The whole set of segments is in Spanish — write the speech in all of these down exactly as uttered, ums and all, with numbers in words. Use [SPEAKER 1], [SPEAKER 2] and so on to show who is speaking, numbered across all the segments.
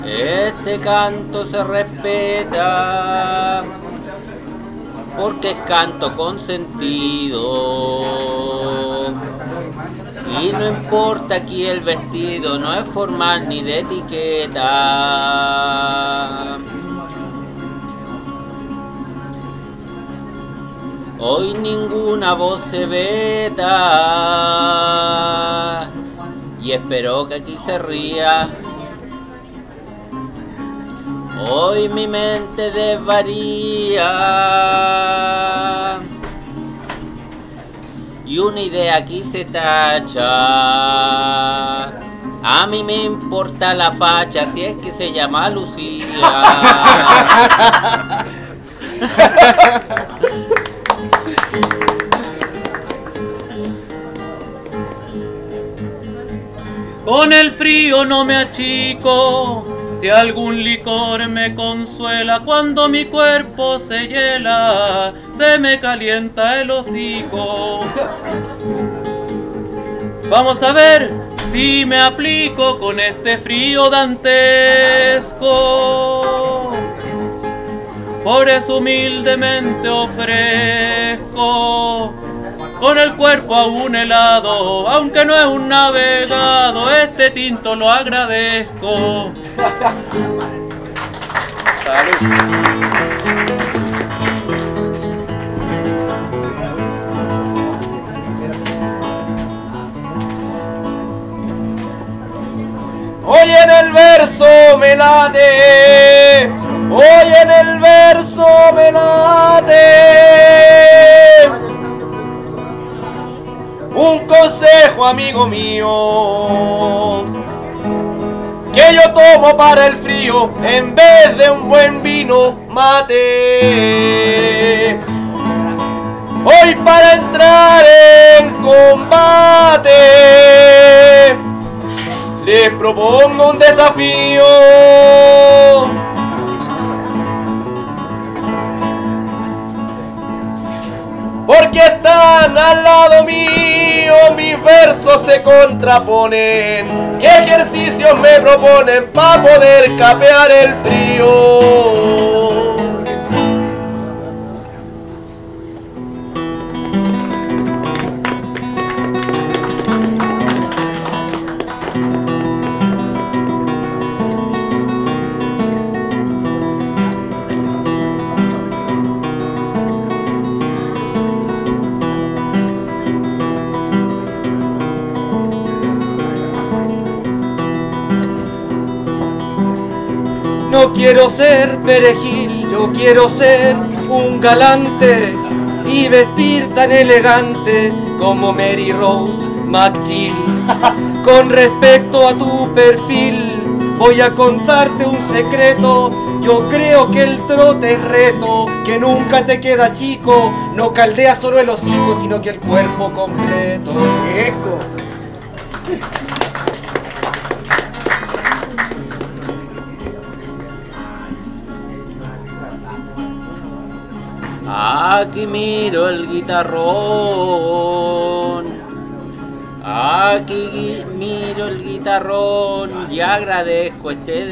[SPEAKER 1] Este canto se respeta porque es canto con sentido. Y no importa aquí el vestido, no es formal ni de etiqueta. Hoy ninguna voz se veta y espero que aquí se ría. Hoy mi mente desvaría y una idea aquí se tacha. A mí me importa la facha si es que se llama Lucía.
[SPEAKER 2] Con el frío no me achico, si algún licor me consuela, cuando mi cuerpo se hiela, se me calienta el hocico. Vamos a ver si me aplico con este frío dantesco. Por eso humildemente ofrezco, con el cuerpo aún helado, aunque no es un navegado, este tinto lo agradezco. Salud.
[SPEAKER 3] Hoy en el verso me late, hoy en el verso me late un consejo, amigo mío, que yo tomo para el frío en vez de un buen vino mate. Hoy para entrar en combate les propongo un desafío. Porque están al lado mío, mis versos se contraponen. ¿Qué ejercicios me proponen para poder capear el frío?
[SPEAKER 4] No quiero ser perejil, yo quiero ser un galante y vestir tan elegante como Mary Rose McGill. Con respecto a tu perfil, voy a contarte un secreto. Yo creo que el trote es reto, que nunca te queda chico. No caldea solo el hocico, sino que el cuerpo completo.
[SPEAKER 3] ¡Eco!
[SPEAKER 1] Aquí miro el guitarrón, aquí miro el guitarrón y agradezco este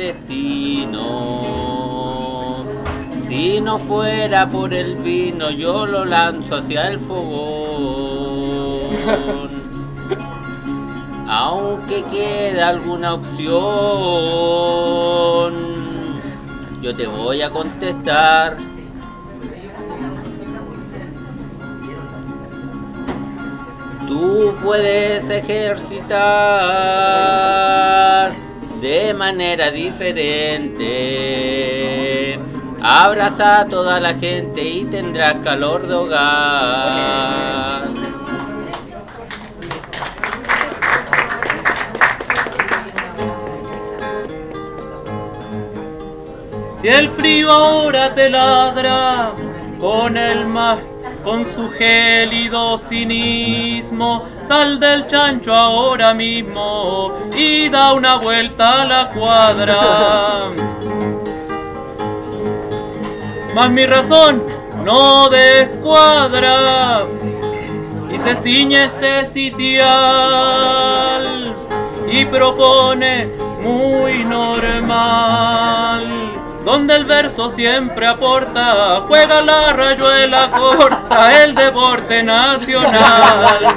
[SPEAKER 1] destino. Si no fuera por el vino, yo lo lanzo hacia el fogón. Aunque queda alguna opción, yo te voy a contestar. Tú puedes ejercitar de manera diferente. Abraza a toda la gente y tendrás calor de hogar.
[SPEAKER 2] Si el frío ahora te ladra con el mar, con su gélido cinismo, sal del chancho ahora mismo y da una vuelta a la cuadra. Mas mi razón no descuadra y se ciñe este sitial y propone muy normal, donde el verso siempre aporta, juega la rayuela corta, el deporte nacional.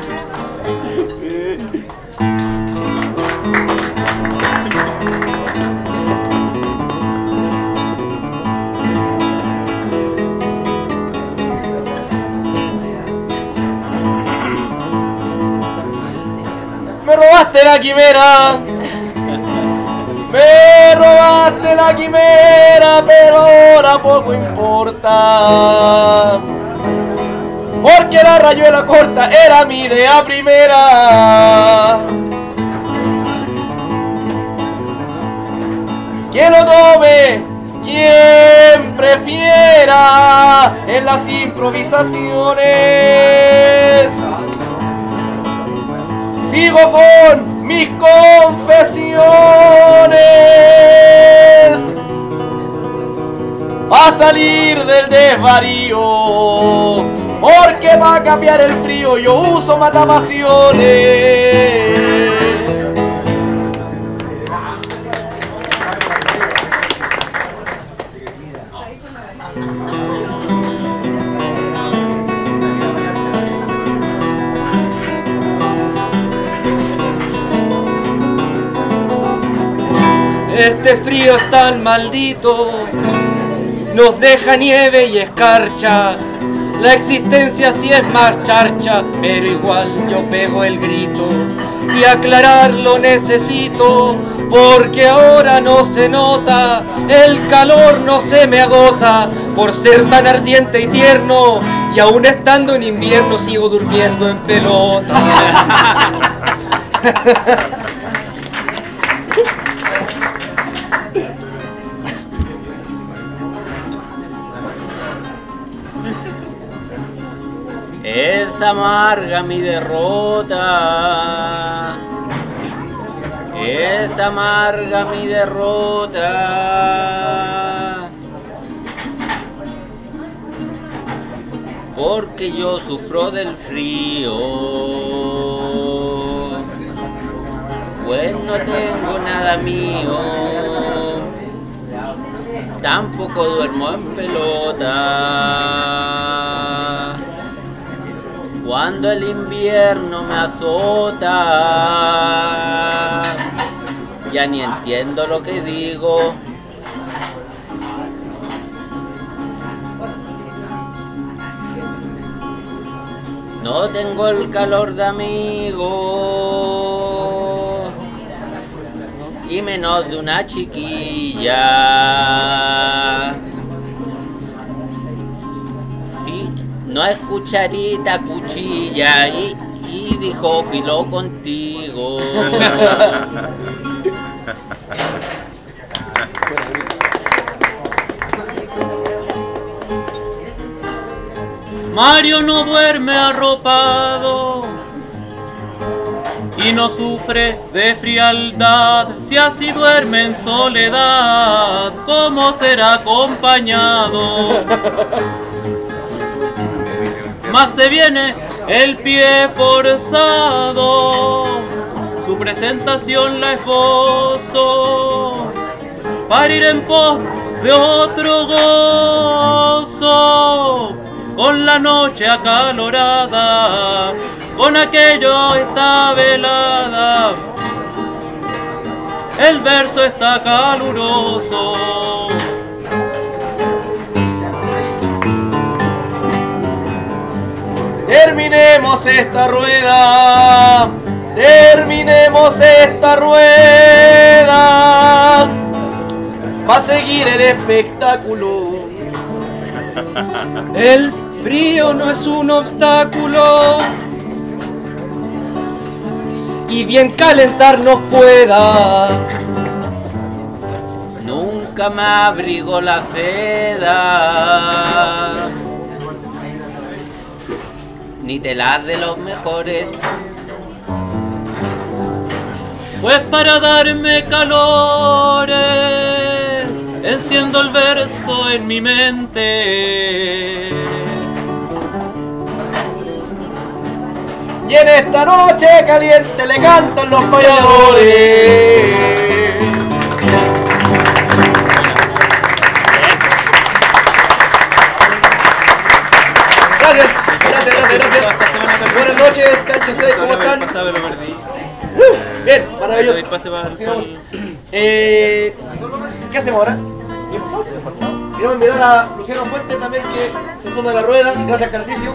[SPEAKER 3] Me robaste la quimera, me robaste la quimera, pero ahora poco importa, porque la rayuela corta era mi idea primera. Quien lo tome, quien prefiera en las improvisaciones. Sigo con mis confesiones, pa' salir del desvarío, porque pa' cambiar el frío yo uso matapasiones.
[SPEAKER 4] Este frío es tan maldito, nos deja nieve y escarcha. La existencia sí es más charcha, pero igual yo pego el grito. Y aclararlo necesito, porque ahora no se nota, el calor no se me agota, por ser tan ardiente y tierno, y aún estando en invierno sigo durmiendo en pelota.
[SPEAKER 1] Es amarga mi derrota, es amarga mi derrota, porque yo sufro del frío, pues no tengo nada mío, tampoco duermo en pelota. Cuando el invierno me azota, ya ni entiendo lo que digo. No tengo el calor de amigo, y menos de una chiquilla. No es cucharita, cuchilla, y, y dijo filo contigo.
[SPEAKER 2] Mario no duerme arropado y no sufre de frialdad. Si así duerme en soledad, ¿cómo será acompañado? Más se viene el pie forzado, su presentación la esbozo, para ir en pos de otro gozo, con la noche acalorada, con aquello está velada, el verso está caluroso.
[SPEAKER 3] Terminemos esta rueda, terminemos esta rueda, va a seguir el espectáculo.
[SPEAKER 4] El frío no es un obstáculo, y bien calentarnos pueda.
[SPEAKER 1] Nunca me abrigo la seda, ni telas de los mejores,
[SPEAKER 2] pues para darme calores enciendo el verso en mi mente.
[SPEAKER 3] Y en esta noche caliente le cantan los payadores. Preséntense, ¿cómo
[SPEAKER 2] Solo el
[SPEAKER 3] están?
[SPEAKER 2] pasado lo perdí.
[SPEAKER 3] Bien, maravilloso.
[SPEAKER 2] Doy pase para el-
[SPEAKER 3] Sí, no. Eh, ¿Qué hacemos ahora? Queremos invitar a Luciano Fuentes también que se suma a la rueda, gracias Carlicio.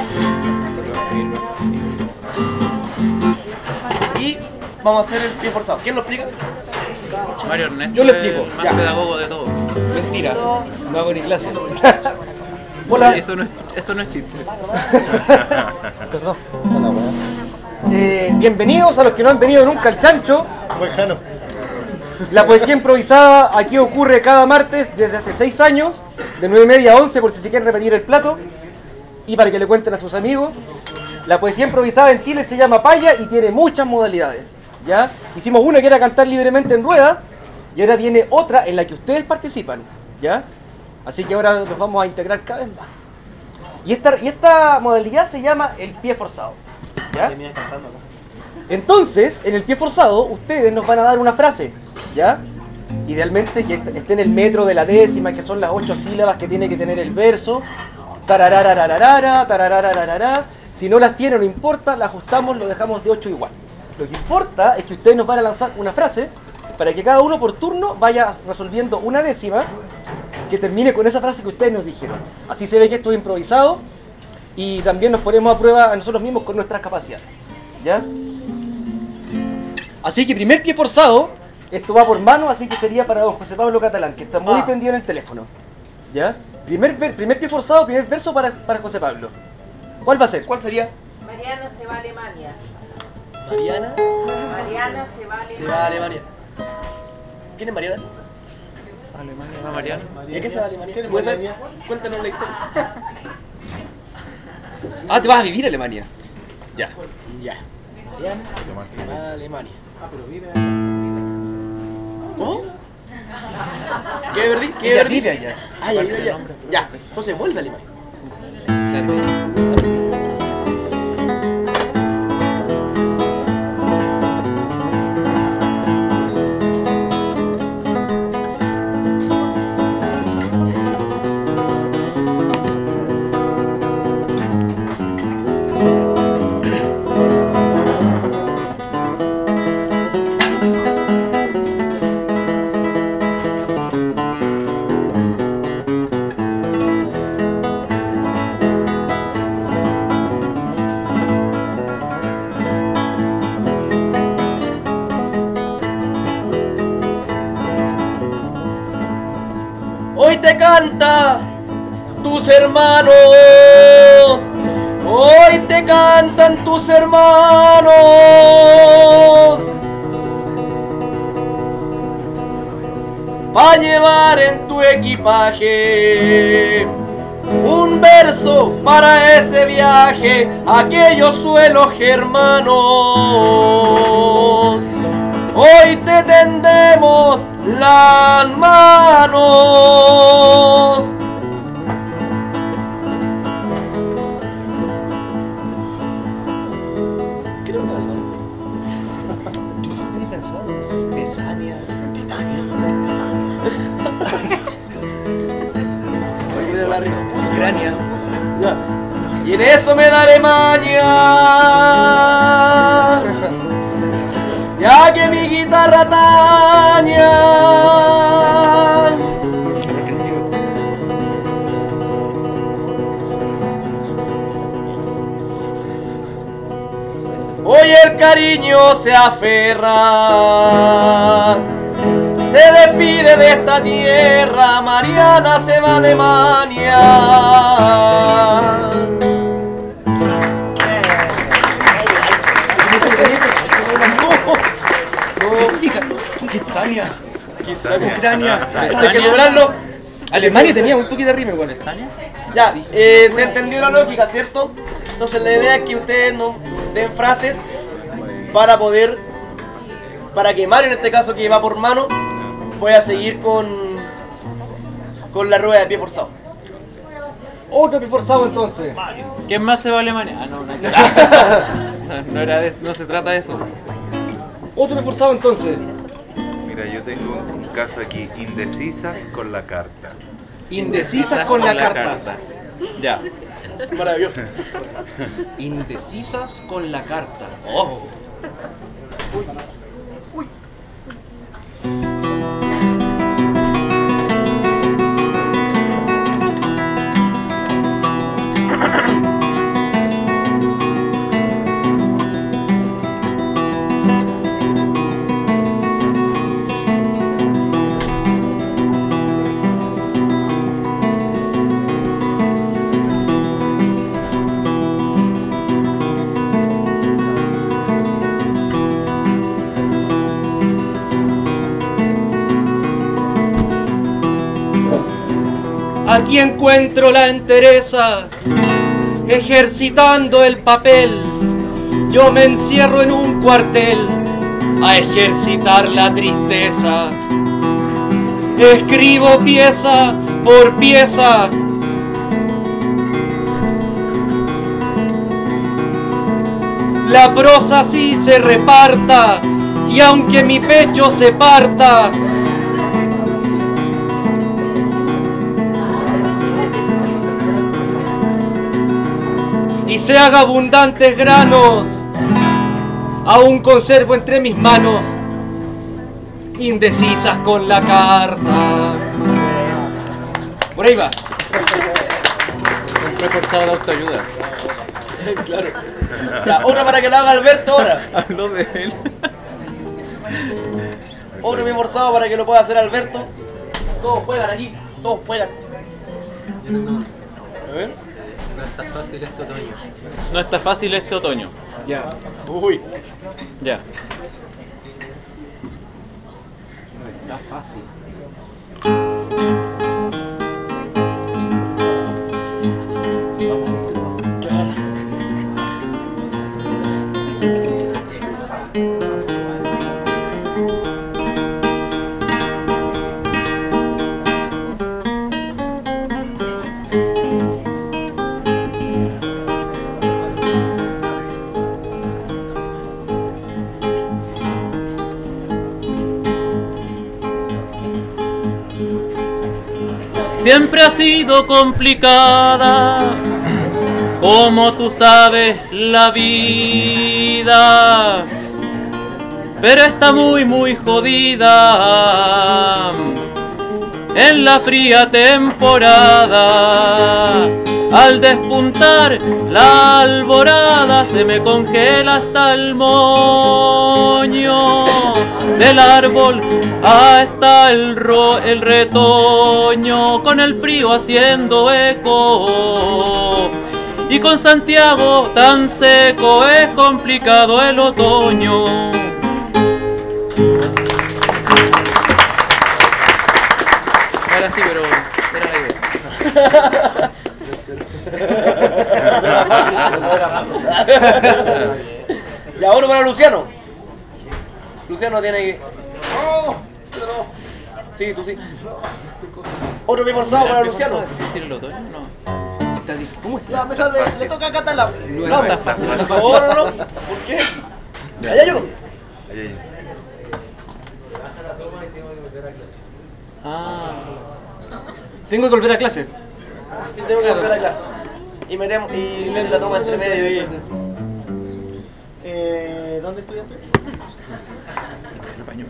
[SPEAKER 3] Y vamos a hacer el pie forzado. ¿Quién lo explica?
[SPEAKER 2] Mario Ernesto.
[SPEAKER 4] Yo le
[SPEAKER 2] es
[SPEAKER 4] explico,
[SPEAKER 2] el más
[SPEAKER 3] ya.
[SPEAKER 2] pedagogo de todo.
[SPEAKER 4] Mentira, no hago ni clase. Hola.
[SPEAKER 2] Eso no es, eso no es chiste.
[SPEAKER 4] Perdón. Eh, bienvenidos a los que no han venido nunca al chancho.
[SPEAKER 3] Lejano.
[SPEAKER 4] La poesía improvisada aquí ocurre cada martes desde hace seis años, de nueve y media a once por si se quieren repetir el plato y para que le cuenten a sus amigos. La poesía improvisada en Chile se llama paya y tiene muchas modalidades. ¿Ya? Hicimos una que era cantar libremente en rueda y ahora viene otra en la que ustedes participan. ¿Ya? Así que ahora nos vamos a integrar cada vez más. Y esta, y esta modalidad se llama el pie forzado. ¿Ya? Entonces, en el pie forzado, ustedes nos van a dar una frase, ¿ya? Idealmente que est- esté en el metro de la décima, que son las ocho sílabas que tiene que tener el verso. Tarararararara, tarararararara. Si no las tiene, no importa, la ajustamos, lo dejamos de ocho igual. Lo que importa es que ustedes nos van a lanzar una frase para que cada uno por turno vaya resolviendo una décima que termine con esa frase que ustedes nos dijeron. Así se ve que esto es improvisado y también nos ponemos a prueba a nosotros mismos con nuestras capacidades. ¿Ya? Así que primer pie forzado, esto va por mano, así que sería para don José Pablo Catalán, que está muy
[SPEAKER 3] Ah.
[SPEAKER 4] pendiente en el teléfono. ¿Ya? Primer, ver- primer pie forzado, primer verso para, para José Pablo. ¿Cuál va a ser?
[SPEAKER 3] ¿Cuál sería?
[SPEAKER 5] Mariana se va a Alemania.
[SPEAKER 3] Mariana
[SPEAKER 5] Mariana se va a Alemania.
[SPEAKER 3] se va a Alemania. ¿Quién es Mariana?
[SPEAKER 2] Alemania, ¿va Mariano?
[SPEAKER 3] ¿Y a qué se va a Alemania? ¿Puede ser? Cuéntanos la historia.
[SPEAKER 4] Ah, te vas a vivir a Alemania. Ya.
[SPEAKER 3] Ya. Mariana se va a Alemania. ¿Cómo? ¿Qué verdí? ¿Qué
[SPEAKER 4] Ella
[SPEAKER 3] verdí?
[SPEAKER 4] vive allá.
[SPEAKER 3] Ah, ya vive allá. Ya, entonces vuelve a Alemania. Hoy te canta tus hermanos, hoy te cantan tus hermanos. Va a llevar en tu equipaje un verso para ese viaje, aquellos suelos germanos. Hoy te tendemos las manos. ¿Qué le gusta el hermano? ¿Qué tenéis pensado? Besania. Titania. Titania. La rima. Ucrania. Ya. Y en eso me daré maña, ya que mi guitarra taña. Hoy el cariño se aferra, se despide de esta tierra, Mariana se va a Alemania.
[SPEAKER 4] Kitsania.
[SPEAKER 3] Ucrania. Hay que
[SPEAKER 2] Besania.
[SPEAKER 3] lograrlo.
[SPEAKER 4] Alemania tenía un poquito de rima igual.
[SPEAKER 2] ¿Besania?
[SPEAKER 3] Ya, eh, se entendió la lógica, ¿cierto? Entonces la idea es que ustedes nos den frases para poder, para que Mario en este caso que va por mano, pueda seguir con, con la rueda de pie forzado.
[SPEAKER 4] Otro pie forzado entonces.
[SPEAKER 2] ¿Quién más se va a Alemania? Ah, no, no, no, no, era de- no se trata de eso.
[SPEAKER 4] Otro pie forzado entonces.
[SPEAKER 6] Mira, yo tengo un caso aquí, indecisas con la carta.
[SPEAKER 4] Indecisas con la carta.
[SPEAKER 2] Ya.
[SPEAKER 3] Maravilloso.
[SPEAKER 4] Indecisas con la carta. Oh.
[SPEAKER 3] Uy.
[SPEAKER 4] Aquí encuentro la entereza, ejercitando el papel. Yo me encierro en un cuartel a ejercitar la tristeza. Escribo pieza por pieza. La prosa así se reparta, y aunque mi pecho se parta, y se haga abundantes granos, aún conservo entre mis manos indecisas con la carta. Por ahí va.
[SPEAKER 2] Un reforzado de autoayuda.
[SPEAKER 3] Claro. Ya, otra para que lo haga Alberto ahora.
[SPEAKER 2] Habló de él.
[SPEAKER 3] Otro bien forzado para que lo pueda hacer Alberto. Todos juegan aquí, todos juegan. A ver.
[SPEAKER 2] No está fácil este otoño. No está fácil este otoño.
[SPEAKER 4] Ya.
[SPEAKER 3] Uy.
[SPEAKER 2] Ya.
[SPEAKER 4] Está fácil.
[SPEAKER 2] Siempre ha sido complicada, como tú sabes, la vida, pero está muy muy jodida en la fría temporada. Al despuntar la alborada se me congela hasta el moño del árbol, hasta el, ro el retoño, con el frío haciendo eco. Y con Santiago tan seco es complicado el otoño. Ahora sí, pero era la idea.
[SPEAKER 3] No era fácil, no era fácil. Y ahora para Luciano. Luciano tiene que... ¡Oh! Sí, tú sí. Otro bien forzado para Luciano.
[SPEAKER 2] ¿Es difícil el otoño? No.
[SPEAKER 4] Está dif- ¿Cómo está?
[SPEAKER 3] Ya, me salve, le toca a Catalá.
[SPEAKER 2] No,
[SPEAKER 3] No,
[SPEAKER 2] está fácil,
[SPEAKER 3] por
[SPEAKER 2] está
[SPEAKER 3] favor, no, no. ¿Por qué? Allá yo no.
[SPEAKER 6] Ahí, ahí.
[SPEAKER 2] Ah.
[SPEAKER 4] Tengo que volver a clase.
[SPEAKER 3] Sí, tengo que volver a clase. Y metemos, y mete la toma entre medio y... Eh, ¿dónde estudiaste?
[SPEAKER 2] El baño.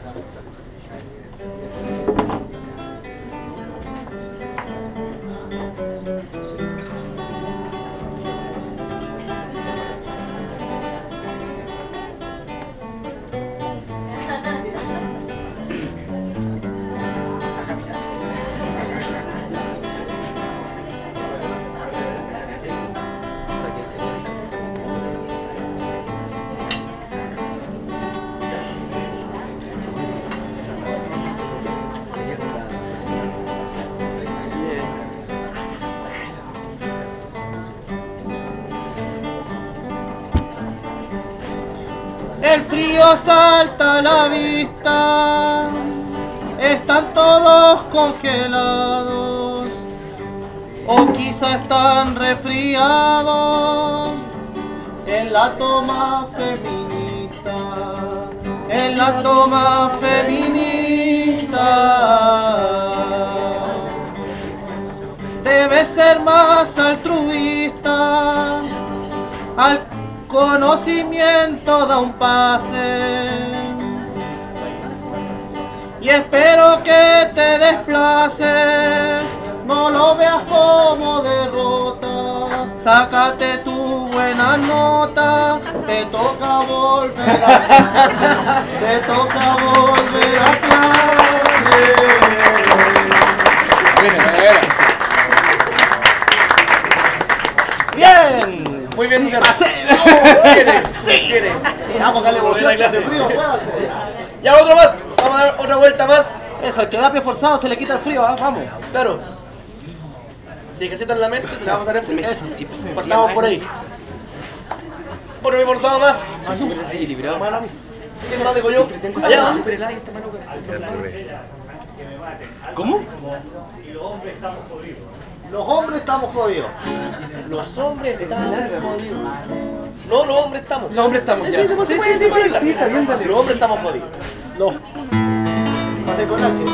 [SPEAKER 7] El frío salta a la vista, están todos congelados, o quizá están resfriados en la toma feminista, en la toma feminista. Debe ser más altruista al conocimiento da un pase. Y espero que te desplaces, no lo veas como derrota. Sácate tu buena nota, te toca volver a clase, te toca volver a clase.
[SPEAKER 3] Bien, muy bien.
[SPEAKER 7] Sí, pasé.
[SPEAKER 3] Siete, sí, siete.
[SPEAKER 7] Sí, vamos a darle emoción a clase frío, muévase.
[SPEAKER 3] Ya otro más, vamos a dar otra vuelta más.
[SPEAKER 7] Eso, el que da pie forzado se le quita el frío, ¿ah? Vamos.
[SPEAKER 3] Claro. Si ejercitan la mente, se la vamos a dar en
[SPEAKER 7] Eso.
[SPEAKER 3] partamos por ahí. Por mi forzado más.
[SPEAKER 7] Ah, no, pero equilibrado. Mano a mí.
[SPEAKER 3] ¿Qué más digo yo? Allá.
[SPEAKER 7] ¿Cómo? Los hombres estamos jodidos.
[SPEAKER 3] Los hombres estamos jodidos. No, los hombres estamos.
[SPEAKER 4] Los hombres estamos
[SPEAKER 3] Sí,
[SPEAKER 4] ya.
[SPEAKER 3] sí, se puede
[SPEAKER 4] Sí,
[SPEAKER 3] decir
[SPEAKER 4] sí,
[SPEAKER 3] por
[SPEAKER 4] sí,
[SPEAKER 3] el
[SPEAKER 4] sí, está bien, dale.
[SPEAKER 3] Los hombres estamos jodidos.
[SPEAKER 7] Los. Pasé con H.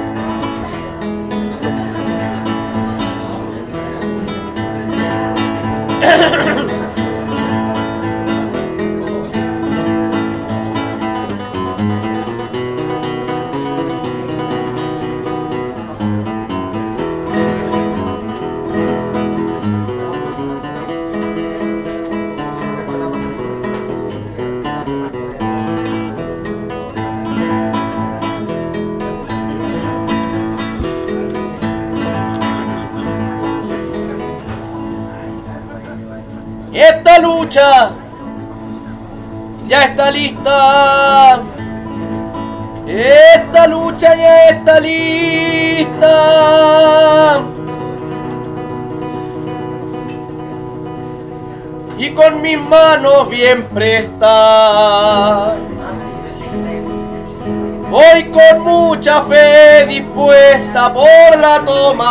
[SPEAKER 3] Esta lucha ya está lista. Esta lucha ya está lista. Y con mis manos bien prestas, voy con mucha fe dispuesta por la toma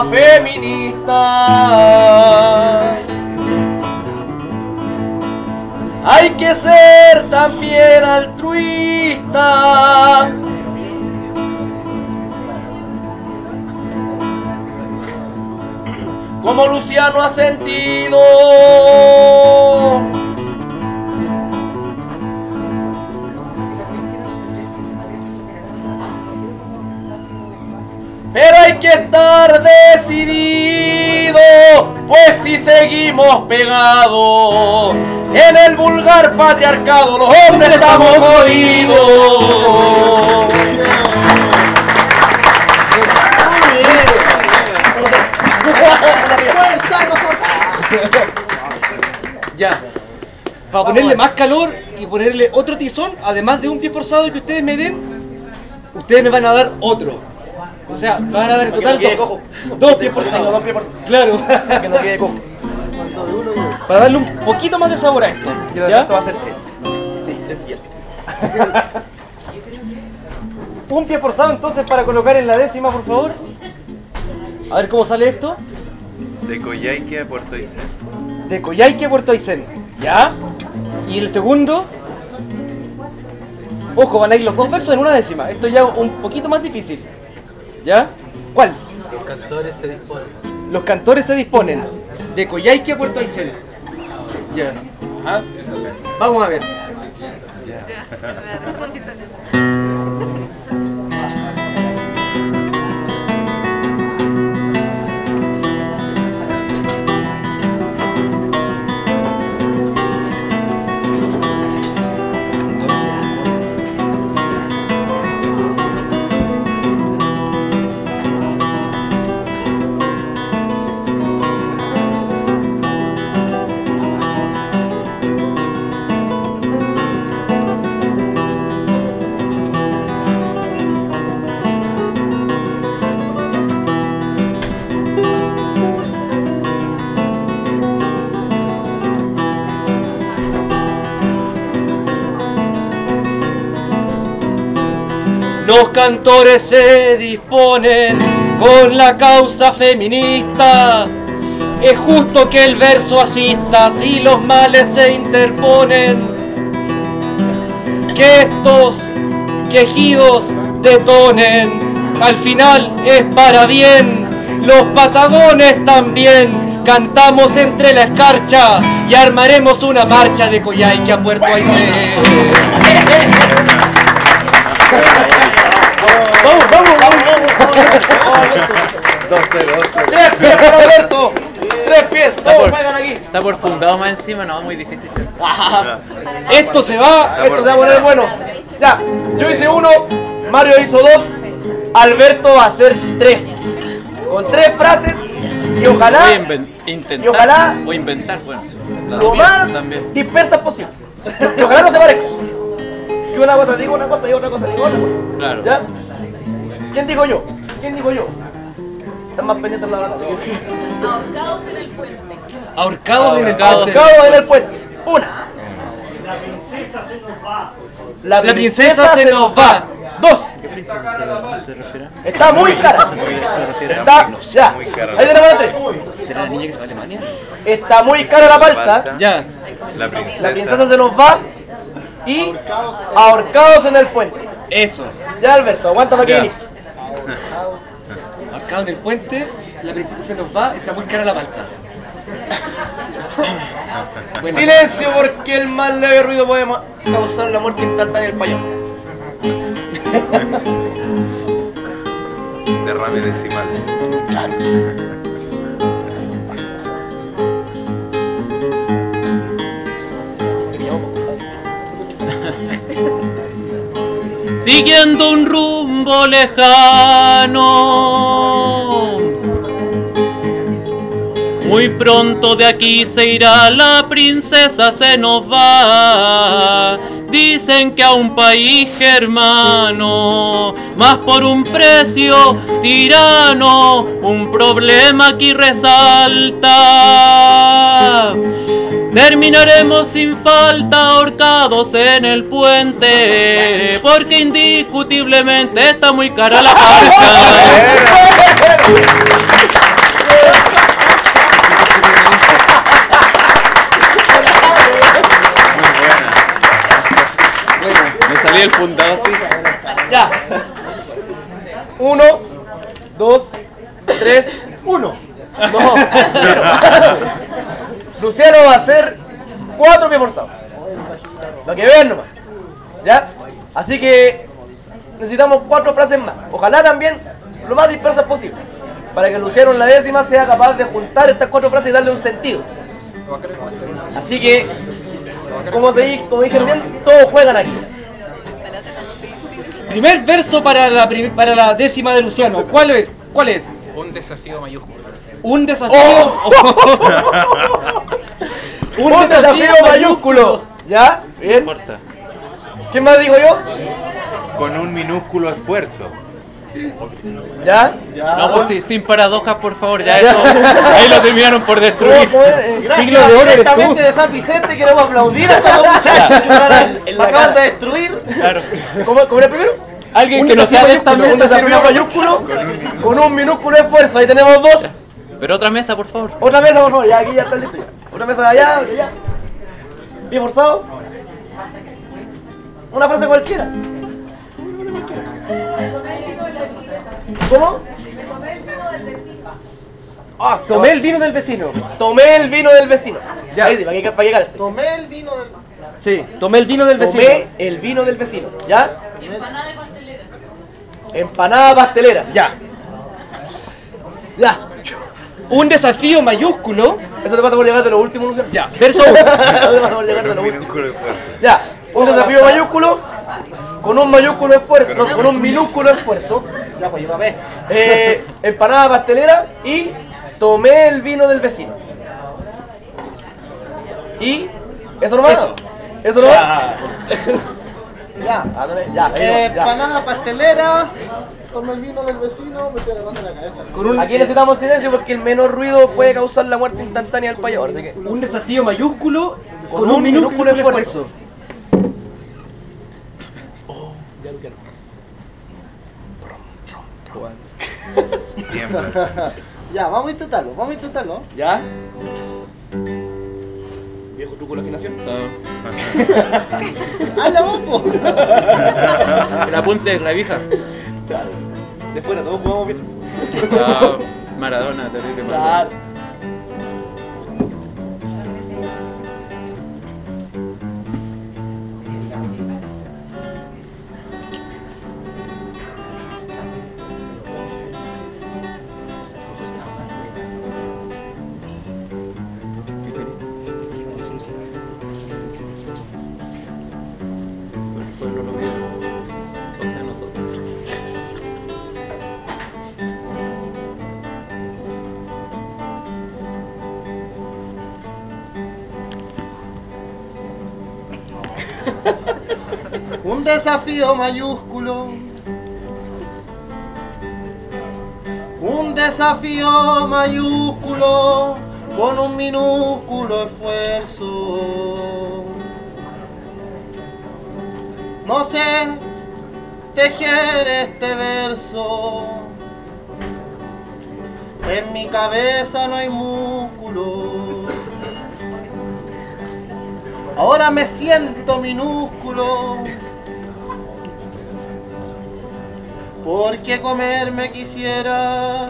[SPEAKER 3] feminista. Hay que ser también altruista. Como Luciano ha sentido. Pero hay que estar decidido, pues si seguimos pegados en el vulgar patriarcado, los hombres estamos jodidos.
[SPEAKER 4] Ya. Para ponerle más calor y ponerle otro tizón, además de un pie forzado que ustedes me den, ustedes me van a dar otro. O sea, me van a dar en total
[SPEAKER 3] que no quede
[SPEAKER 4] dos.
[SPEAKER 3] cojo.
[SPEAKER 4] Dos pies
[SPEAKER 3] Tengo
[SPEAKER 4] forzados.
[SPEAKER 3] dos pies forzados.
[SPEAKER 4] Claro.
[SPEAKER 3] Que no quede cojo.
[SPEAKER 4] Para darle un poquito más de sabor a esto. ¿Ya?
[SPEAKER 3] Esto va a ser tres. Sí, tres pies.
[SPEAKER 4] Un pie forzado entonces para colocar en la décima, por favor. A ver cómo sale esto.
[SPEAKER 6] De Coyhaique a Puerto Aysén.
[SPEAKER 4] De Coyhaique a Puerto Aysén. ¿Ya? Y el segundo. Ojo, van a ir los dos versos en una décima. Esto ya un poquito más difícil. ¿Ya? ¿Cuál?
[SPEAKER 8] Los cantores se disponen.
[SPEAKER 4] Los cantores se disponen. De Coyhaique a Puerto Aysén. Ya. ¿Ah? Vamos a ver. Los cantores se disponen con la causa feminista. Es justo que el verso asista si los males se interponen. Que estos quejidos detonen, al final es para bien. Los patagones también Cantamos entre la escarcha y armaremos una marcha de Coyhaique a Puerto Aysén.
[SPEAKER 3] Vamos, vamos, vamos, vamos.
[SPEAKER 6] dos cero.
[SPEAKER 3] Tres pies para Alberto. Tres pies, todos juegan aquí.
[SPEAKER 2] Está por fundado más encima, no, muy difícil.
[SPEAKER 4] Esto se va.
[SPEAKER 3] Esto se va a poner bueno. Ya, yo hice uno, Mario hizo dos, Alberto va a hacer tres. Con tres frases y ojalá,
[SPEAKER 2] Voy a inven- intentar.
[SPEAKER 3] y ojalá
[SPEAKER 2] Voy a inventar, bueno. las
[SPEAKER 3] lo
[SPEAKER 2] dos
[SPEAKER 3] más
[SPEAKER 2] también.
[SPEAKER 3] dispersas posible. Y ojalá no se parezcan. Que una cosa digo una cosa y otra cosa digo otra cosa.
[SPEAKER 2] Claro.
[SPEAKER 3] ¿Ya? ¿Quién digo yo? ¿Quién digo yo? Están más pendientes la batalla.
[SPEAKER 5] Ahorcados en el puente.
[SPEAKER 4] Ahorcados en el
[SPEAKER 2] Ahorcados.
[SPEAKER 4] puente.
[SPEAKER 3] Ahorcados en el puente. Una.
[SPEAKER 7] La princesa se nos va.
[SPEAKER 3] La
[SPEAKER 4] La princesa se nos va.
[SPEAKER 3] Dos.
[SPEAKER 2] ¿Qué princesa se, se refiere?
[SPEAKER 3] Está muy cara.
[SPEAKER 2] ¿Se, se refiere?
[SPEAKER 3] Está, ya.
[SPEAKER 6] muy cara.
[SPEAKER 3] Ahí tenemos la tres.
[SPEAKER 4] ¿Será la niña que se va a Alemania?
[SPEAKER 3] Está muy cara la palta.
[SPEAKER 4] Ya.
[SPEAKER 6] La princesa.
[SPEAKER 3] La princesa se nos va. Y ahorcados en el puente.
[SPEAKER 4] Eso.
[SPEAKER 3] Ya, Alberto, aguanta para que
[SPEAKER 6] Ya.
[SPEAKER 3] viniste.
[SPEAKER 4] Ahorcados en el puente, la princesa se nos va, está muy cara la palta. Bueno.
[SPEAKER 3] Silencio, porque el más leve ruido puede ma- causar la muerte instantánea del payaso.
[SPEAKER 6] Derrame decimal.
[SPEAKER 2] Siguiendo un rumbo lejano, muy pronto de aquí se irá, la princesa se nos va. Dicen que a un país germano, más por un precio tirano, un problema aquí resalta. Terminaremos sin falta ahorcados en el puente, porque indiscutiblemente está muy cara la palta. Me salí del fundado así.
[SPEAKER 3] Ya. Uno, dos, tres, uno. No. Luciano va a hacer cuatro pies forzados. Para que vean nomás. ¿Ya? Así que necesitamos cuatro frases más. Ojalá también lo más dispersas posible. Para que Luciano en la décima sea capaz de juntar estas cuatro frases y darle un sentido. Así que, como, se, di- como dije bien, todos juegan aquí.
[SPEAKER 4] Primer verso para la, prim- para la décima de Luciano. ¿Cuál es? ¿Cuál es?
[SPEAKER 2] Un desafío mayúsculo.
[SPEAKER 4] Un desafío.
[SPEAKER 3] ¡Oh! Un desafío mayúsculo. ¿Ya?
[SPEAKER 2] No
[SPEAKER 3] Bien.
[SPEAKER 2] importa.
[SPEAKER 3] ¿Qué más digo yo?
[SPEAKER 6] Con un minúsculo esfuerzo.
[SPEAKER 3] ¿Ya?
[SPEAKER 2] No, pues sí, sin paradojas, por favor, ya eso. Ahí lo terminaron por
[SPEAKER 3] ¿Cómo,
[SPEAKER 2] destruir.
[SPEAKER 3] cómo es? Eh,
[SPEAKER 7] Gracias
[SPEAKER 3] siglo de oro eres tú.
[SPEAKER 7] directamente de San Vicente queremos aplaudir a estos dos muchachos que acaban-
[SPEAKER 3] En la
[SPEAKER 7] acaban
[SPEAKER 3] cara.
[SPEAKER 7] de destruir.
[SPEAKER 2] Claro.
[SPEAKER 3] ¿Cómo, cómo era primero?
[SPEAKER 2] Alguien
[SPEAKER 3] Un
[SPEAKER 2] que no sea de
[SPEAKER 3] desafío
[SPEAKER 2] esta
[SPEAKER 3] mayúsculo, un
[SPEAKER 2] mesa.
[SPEAKER 3] desafío mayúsculo con un minúsculo esfuerzo. Ahí tenemos dos.
[SPEAKER 2] Pero otra mesa, por favor.
[SPEAKER 3] Otra mesa, por favor. Ya, aquí ya está listo ya. Otra mesa de allá, de allá. Bien forzado. Una frase cualquiera. ¿Cómo? Ah,
[SPEAKER 4] Tomé el vino del vecino.
[SPEAKER 3] tomé el vino del vecino.
[SPEAKER 4] Ya.
[SPEAKER 3] Ahí sí, para que, para que calce.
[SPEAKER 7] Tomé el vino del.
[SPEAKER 4] Sí, tomé el vino del vecino.
[SPEAKER 3] Tomé el vino del vecino. ¿Ya? Empanada pastelera.
[SPEAKER 4] Ya.
[SPEAKER 3] Ya.
[SPEAKER 4] Un desafío mayúsculo.
[SPEAKER 3] Eso te pasa por llegar de lo último, Luciano.
[SPEAKER 4] Ya. Verso uno.
[SPEAKER 3] Eso te pasa por llegar de
[SPEAKER 6] Con
[SPEAKER 3] lo
[SPEAKER 6] un
[SPEAKER 3] último.
[SPEAKER 6] minúsculo esfuerzo.
[SPEAKER 3] Ya. Un desafío mayúsculo con un mayúsculo esfuerzo. No, con un minúsculo esfuerzo.
[SPEAKER 7] Ya, pues yo también.
[SPEAKER 3] Eh, empanada pastelera y tomé el vino del vecino. Y eso nomás. Eso, eso nomás.
[SPEAKER 7] Ya.
[SPEAKER 3] Ah, no, ya, ahí
[SPEAKER 7] Eh,
[SPEAKER 3] no, ya.
[SPEAKER 7] Empanada pastelera. Tomé el vino del vecino. Me estoy agarrando la cabeza.
[SPEAKER 4] Con un,
[SPEAKER 3] Aquí necesitamos silencio porque el menor ruido puede causar la muerte instantánea del payador. Así que
[SPEAKER 4] un desafío mayúsculo con,
[SPEAKER 3] Con
[SPEAKER 4] un
[SPEAKER 3] un
[SPEAKER 4] minúsculo
[SPEAKER 3] minúsculo
[SPEAKER 4] esfuerzo.
[SPEAKER 6] Tiembla.
[SPEAKER 7] Ya, vamos a intentarlo. Vamos a intentarlo.
[SPEAKER 3] ¿Ya? Viejo truco de la afinación.
[SPEAKER 7] ¡Hazla vos, po!
[SPEAKER 2] El apunte de clavija.
[SPEAKER 3] De fuera, todos jugamos bien.
[SPEAKER 2] Ah, Maradona, terrible Maradona.
[SPEAKER 3] Claro.
[SPEAKER 7] Un desafío mayúsculo, un desafío mayúsculo con un minúsculo esfuerzo. No sé tejer este verso, en mi cabeza no hay músculo. Ahora me siento minúsculo, porque comerme quisiera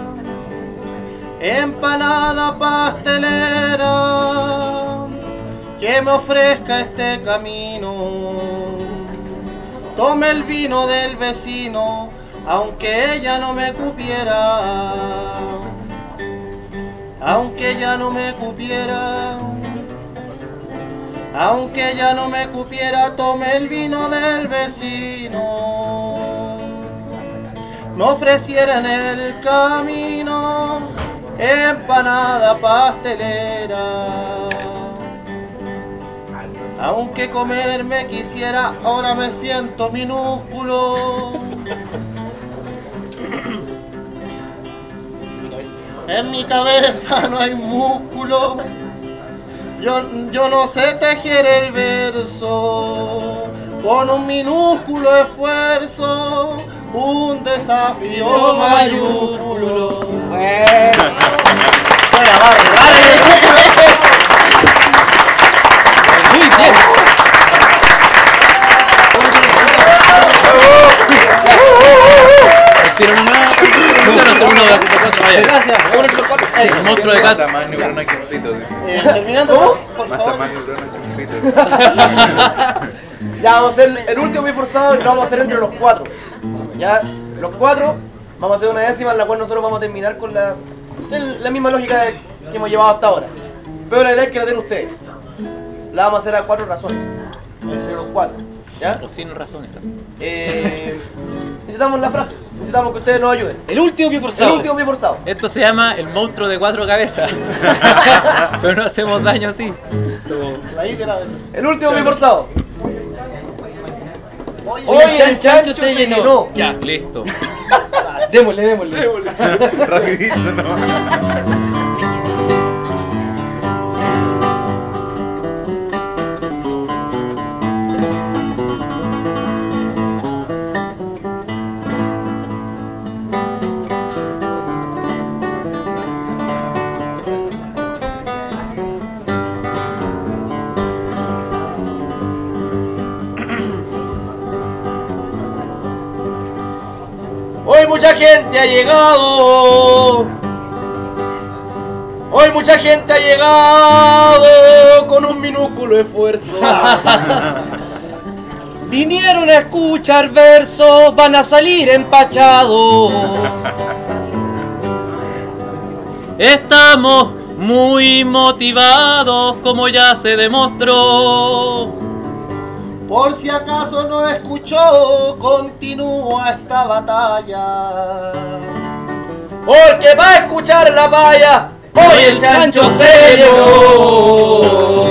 [SPEAKER 7] empanada pastelera que me ofrezca este camino. Tome el vino del vecino, aunque ella no me cupiera, aunque ella no me cupiera, aunque ella no me cupiera, tome el vino del vecino. Me ofreciera en el camino empanada pastelera, aunque comerme quisiera, ahora me siento minúsculo. En mi cabeza no hay músculo. Yo, yo no sé tejer el verso. Con un minúsculo esfuerzo, un desafío mayúsculo.
[SPEAKER 4] Bueno. Muy bien.
[SPEAKER 2] Tiene una
[SPEAKER 7] Gracias.
[SPEAKER 2] El monstruo de
[SPEAKER 6] Mata
[SPEAKER 2] Cat.
[SPEAKER 6] más neuronas que un pito, dice.
[SPEAKER 7] Eh, terminando, por
[SPEAKER 6] Mata
[SPEAKER 7] favor.
[SPEAKER 6] más neuronas que un pito.
[SPEAKER 4] Ya vamos a hacer el último bien forzado y lo vamos a hacer entre los cuatro. Ya, los cuatro, vamos a hacer una décima en la cual nosotros vamos a terminar con la, el- la misma lógica de- que hemos llevado hasta ahora. Pero la idea es que la den ustedes. La vamos a hacer a cuatro razones. Entre los cuatro. ¿Ya?
[SPEAKER 2] O sin razones.
[SPEAKER 4] Eh, necesitamos la frase. Necesitamos que ustedes nos ayuden.
[SPEAKER 2] El último pie
[SPEAKER 4] El
[SPEAKER 2] forzado.
[SPEAKER 4] último bien forzado.
[SPEAKER 2] Esto se llama el monstruo de cuatro cabezas. Pero no hacemos daño así.
[SPEAKER 7] La hidra del vecino.
[SPEAKER 4] El último bien forzado.
[SPEAKER 7] Oye,
[SPEAKER 4] Hoy el chancho se llenó.
[SPEAKER 2] Ya, listo.
[SPEAKER 4] Démosle, démosle.
[SPEAKER 6] Rapidito, no.
[SPEAKER 4] Hoy mucha gente ha llegado. Hoy mucha gente ha llegado con un minúsculo esfuerzo. Vinieron a escuchar versos, van a salir empachados.
[SPEAKER 2] Estamos muy motivados, como ya se demostró.
[SPEAKER 7] por si acaso no escuchó, continúa esta batalla.
[SPEAKER 4] Porque va a escuchar la paya, hoy el chancho se llenó.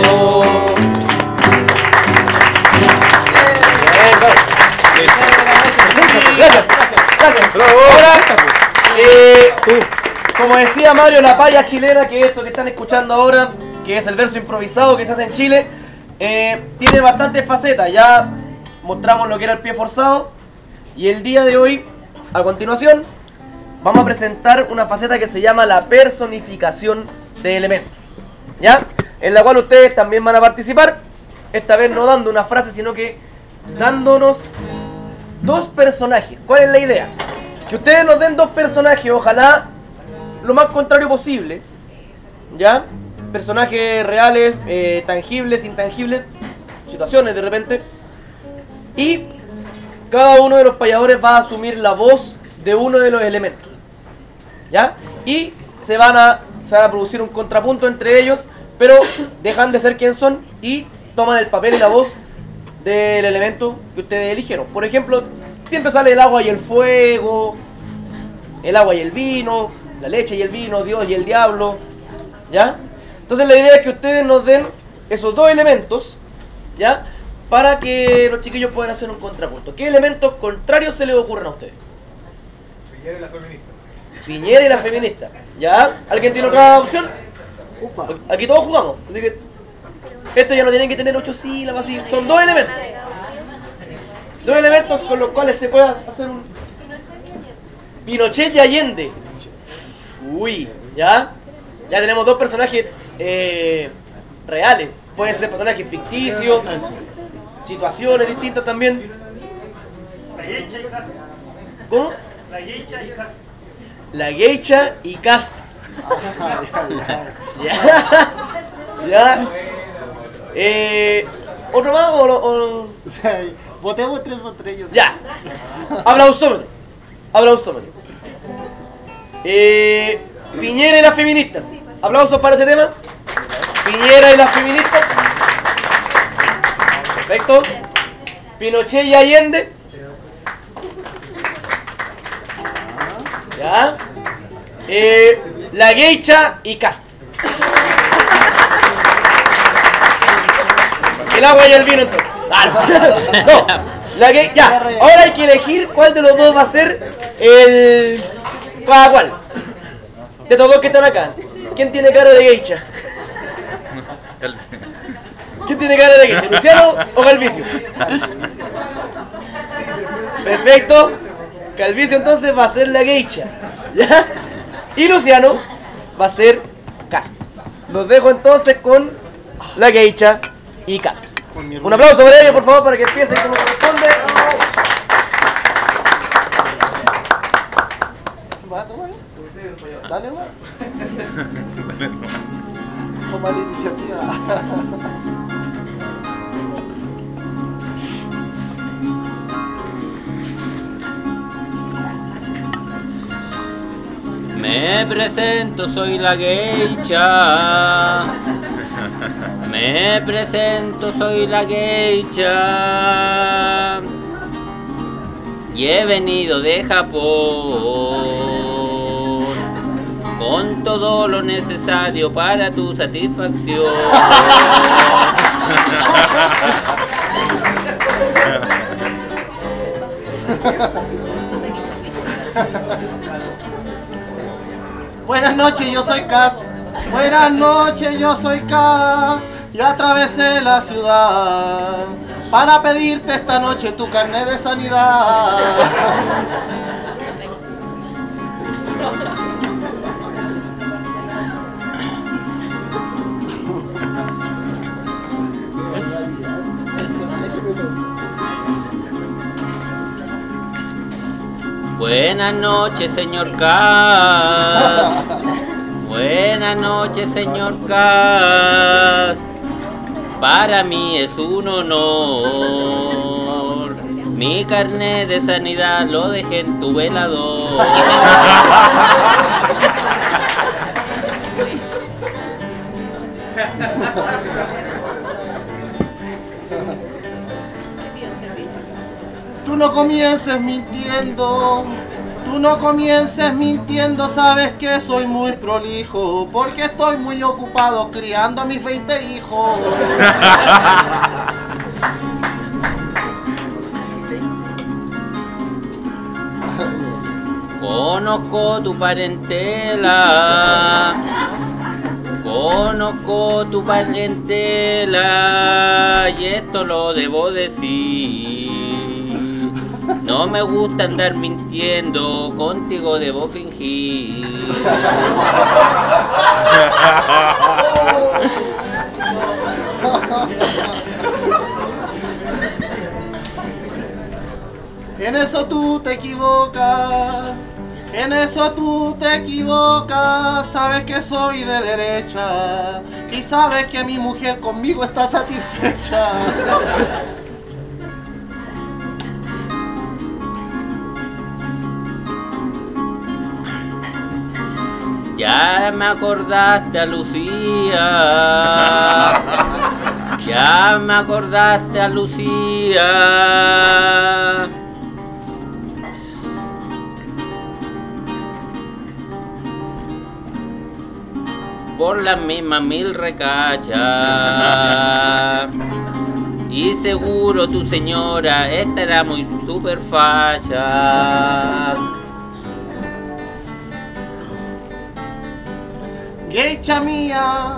[SPEAKER 4] Gracias, gracias. Ahora, eh, como decía Mario, la paya chilena, que es esto que están escuchando ahora, que es el verso improvisado que se hace en Chile, eh, tiene bastantes facetas. Ya mostramos lo que era el pie forzado, y el día de hoy, a continuación, vamos a presentar una faceta que se llama la personificación de elementos, ¿ya? En la cual ustedes también van a participar, esta vez no dando una frase, sino que dándonos dos personajes. ¿Cuál es la idea? Que ustedes nos den dos personajes, ojalá lo más contrario posible, ¿ya? Personajes reales, eh, tangibles, intangibles, situaciones de repente. Y cada uno de los payadores va a asumir la voz de uno de los elementos, ¿ya? Y se van a, se va a producir un contrapunto entre ellos, pero dejan de ser quien son y toman el papel y la voz del elemento que ustedes eligieron. Por ejemplo, siempre sale el agua y el fuego, el agua y el vino, la leche y el vino, Dios y el diablo, ¿ya? Entonces la idea es que ustedes nos den esos dos elementos, ¿ya?
[SPEAKER 3] para que los chiquillos puedan hacer un contrapunto. ¿Qué elementos contrarios se les ocurren a ustedes?
[SPEAKER 6] Piñera y la feminista.
[SPEAKER 3] Piñera y la feminista. ¿Ya? ¿Alguien tiene otra opción? Aquí todos jugamos, así que esto ya no tienen que tener ocho sílabas, así. Son dos elementos. Dos elementos con los cuales se puede hacer un Pinochet y Allende. Uy, ¿ya? Ya tenemos dos personajes eh, reales. Pueden ser personajes ficticios, situaciones distintas también.
[SPEAKER 9] La geisha y cast.
[SPEAKER 3] ¿Cómo?
[SPEAKER 9] La geisha y cast.
[SPEAKER 3] La geisha y cast. Ya. Ya. Eh, ¿Otro más o, o...
[SPEAKER 7] Votemos tres o tres. Yo
[SPEAKER 3] Ya. Aplausómetro. Aplausómetro. Eh, Piñera y las feministas. Aplausos para ese tema. Piñera y las feministas. Perfecto. Pinochet y Allende. Ya. Eh, la geisha y cast. El agua y el vino entonces. Ah, no. No. La que, ya. Ahora hay que elegir cuál de los dos va a ser el... ¿Cada cuál? De todos los que están acá. ¿Quién tiene cara de geisha? ¿Quién tiene cara de geisha? ¿Luciano o Calvicio? Perfecto. Calvicio entonces va a ser la geisha. ¿Ya? Y Luciano va a ser cast. Los dejo entonces con la geisha y cast. Un aplauso para ellos, por favor, para que empiecen como corresponde.
[SPEAKER 7] Dale, hermano. Toma la iniciativa.
[SPEAKER 1] Me presento, soy la geisha. Me presento, soy la geisha. Y he venido de Japón con todo lo necesario para tu satisfacción.
[SPEAKER 7] Buenas noches, yo soy Cast. Buenas noches, yo soy Cast. Y atravesé la ciudad para pedirte esta noche tu carnet de sanidad.
[SPEAKER 1] Buenas noches, señor K. Buenas noches, señor K. Para mí es un honor. Mi carnet de sanidad lo dejé en tu velador.
[SPEAKER 7] Tú no comiences mintiendo, tú no comiences mintiendo, sabes que soy muy prolijo, porque estoy muy ocupado criando a mis veinte hijos.
[SPEAKER 1] Conozco tu parentela, conozco tu parentela, y esto lo debo decir. No me gusta andar mintiendo, contigo debo fingir.
[SPEAKER 7] En eso tú te equivocas, en eso tú te equivocas, sabes que soy de derecha y sabes que mi mujer conmigo está satisfecha.
[SPEAKER 1] Ya me acordaste a Lucía, ya me acordaste a Lucía. Por las mismas mil recachas. Y seguro tu señora estará muy super facha.
[SPEAKER 7] Geisha mía,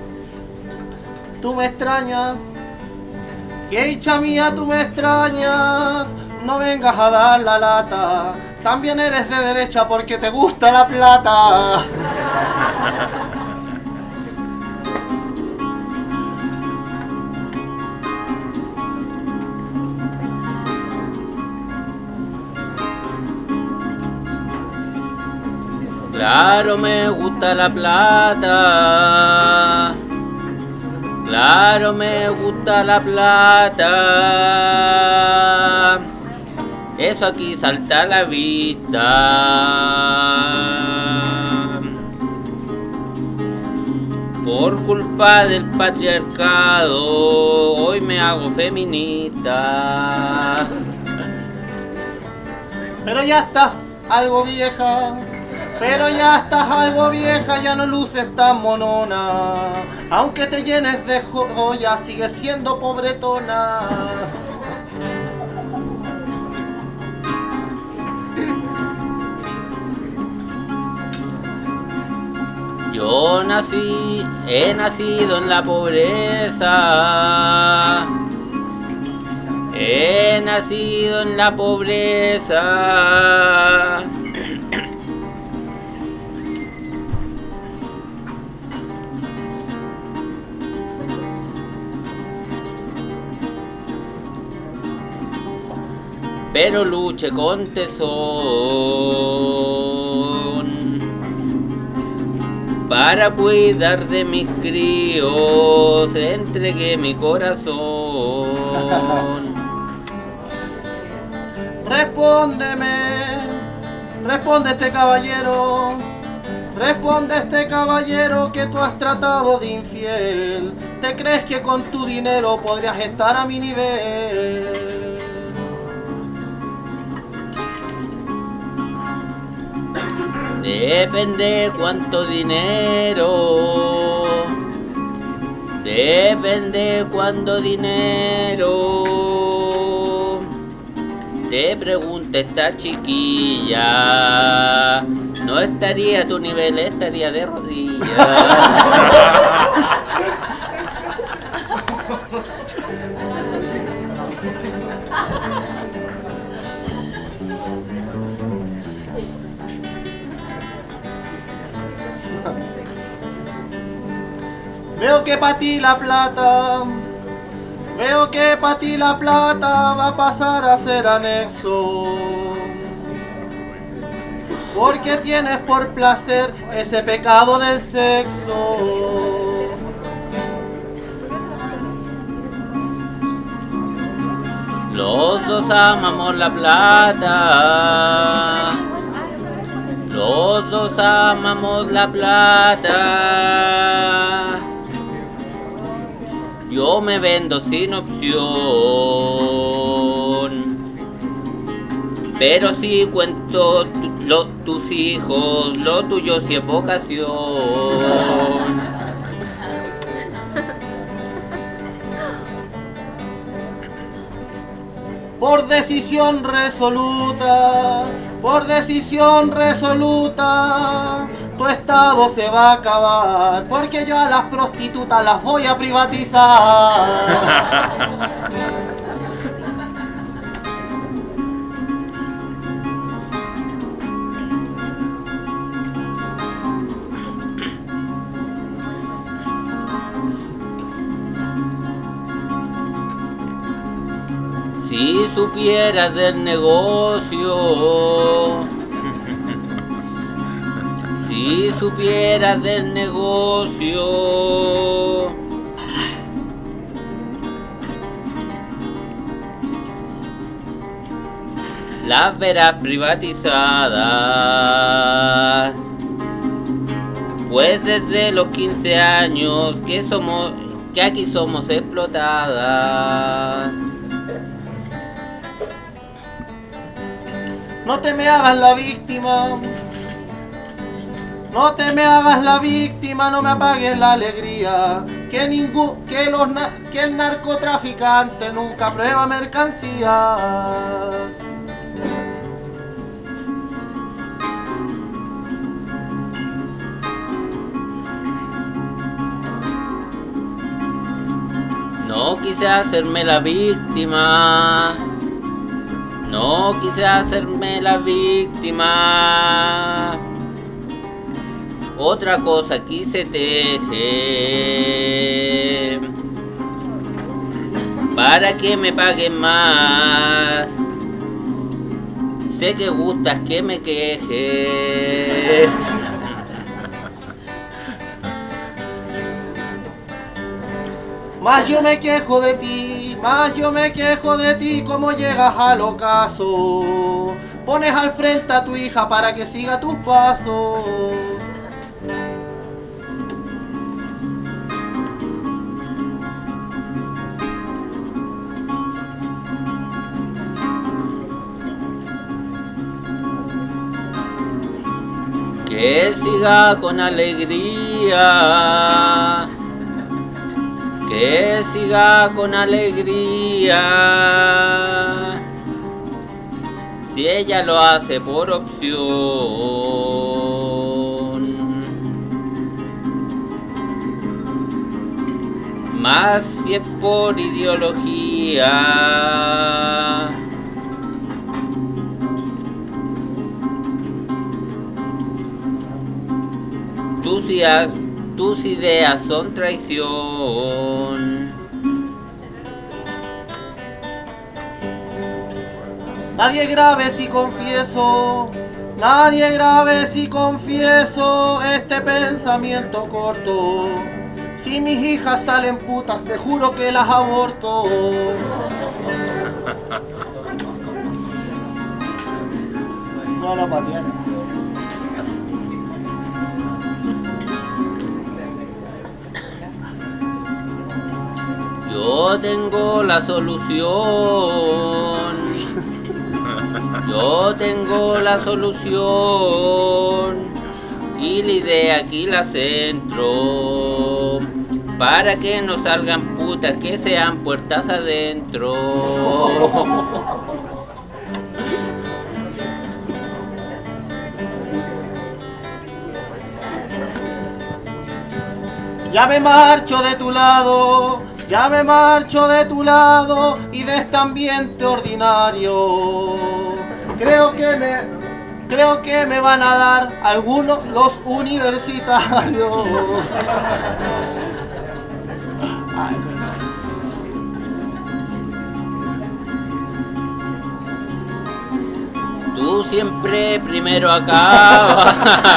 [SPEAKER 7] tú me extrañas. Geisha mía, tú me extrañas. No vengas a dar la lata. También eres de derecha porque te gusta la plata.
[SPEAKER 1] Claro, me gusta la plata. Claro, me gusta la plata. Eso aquí salta a la vista. Por culpa del patriarcado, hoy me hago feminista.
[SPEAKER 7] Pero ya estás algo vieja. Pero ya estás algo vieja, ya no luces tan monona. Aunque te llenes de joya, sigues siendo pobretona.
[SPEAKER 1] Yo nací, he nacido en la pobreza. He nacido en la pobreza. Pero luché con tesón para cuidar de mis críos, te entregué mi corazón.
[SPEAKER 7] Respóndeme, responde este caballero, responde este caballero que tú has tratado de infiel. ¿Te crees que con tu dinero podrías estar a mi nivel?
[SPEAKER 1] Depende cuánto dinero, depende cuánto dinero. Te pregunta esta chiquilla, no estaría a tu nivel, estaría de rodillas.
[SPEAKER 7] Veo que pa' ti la plata, veo que pa' ti la plata va a pasar a ser anexo. Porque tienes por placer ese pecado del sexo.
[SPEAKER 1] Los dos amamos la plata. Los dos amamos la plata. Yo me vendo sin opción. Pero si cuento tu, lo, tus hijos, lo tuyo sí es vocación.
[SPEAKER 7] Por decisión resoluta, por decisión resoluta, tu estado se va a acabar, porque yo a las prostitutas las voy a privatizar.
[SPEAKER 1] Si supieras del negocio, si supieras del negocio, las verás privatizadas, pues desde los quince años que somos, que aquí somos explotadas.
[SPEAKER 7] No te me hagas la víctima, no te me hagas la víctima, no me apagues la alegría. que, ningún, que, los, que el narcotraficante nunca prueba mercancías.
[SPEAKER 1] No quise hacerme la víctima, no quise hacerme la víctima. Otra cosa quise tejer para que me paguen más. Sé que gustas que me queje.
[SPEAKER 7] Más yo me quejo de ti, más yo me quejo de ti, como llegas al ocaso. Pones al frente a tu hija para que siga tus pasos.
[SPEAKER 1] Que siga con alegría, que siga con alegría, si ella lo hace por opción, más si es por ideología. Tus ideas, tus ideas son traición.
[SPEAKER 7] Nadie grave si confieso, nadie grave si confieso este pensamiento corto. Si mis hijas salen putas, te juro que las aborto. No la patean.
[SPEAKER 1] Yo tengo la solución, yo tengo la solución y la idea aquí la centro para que no salgan putas, que sean puertas adentro.
[SPEAKER 7] Ya me marcho de tu lado, ya me marcho de tu lado y de este ambiente ordinario. Creo que me, creo que me van a dar algunos los universitarios. Ah, eso es.
[SPEAKER 1] Tú siempre primero acabas.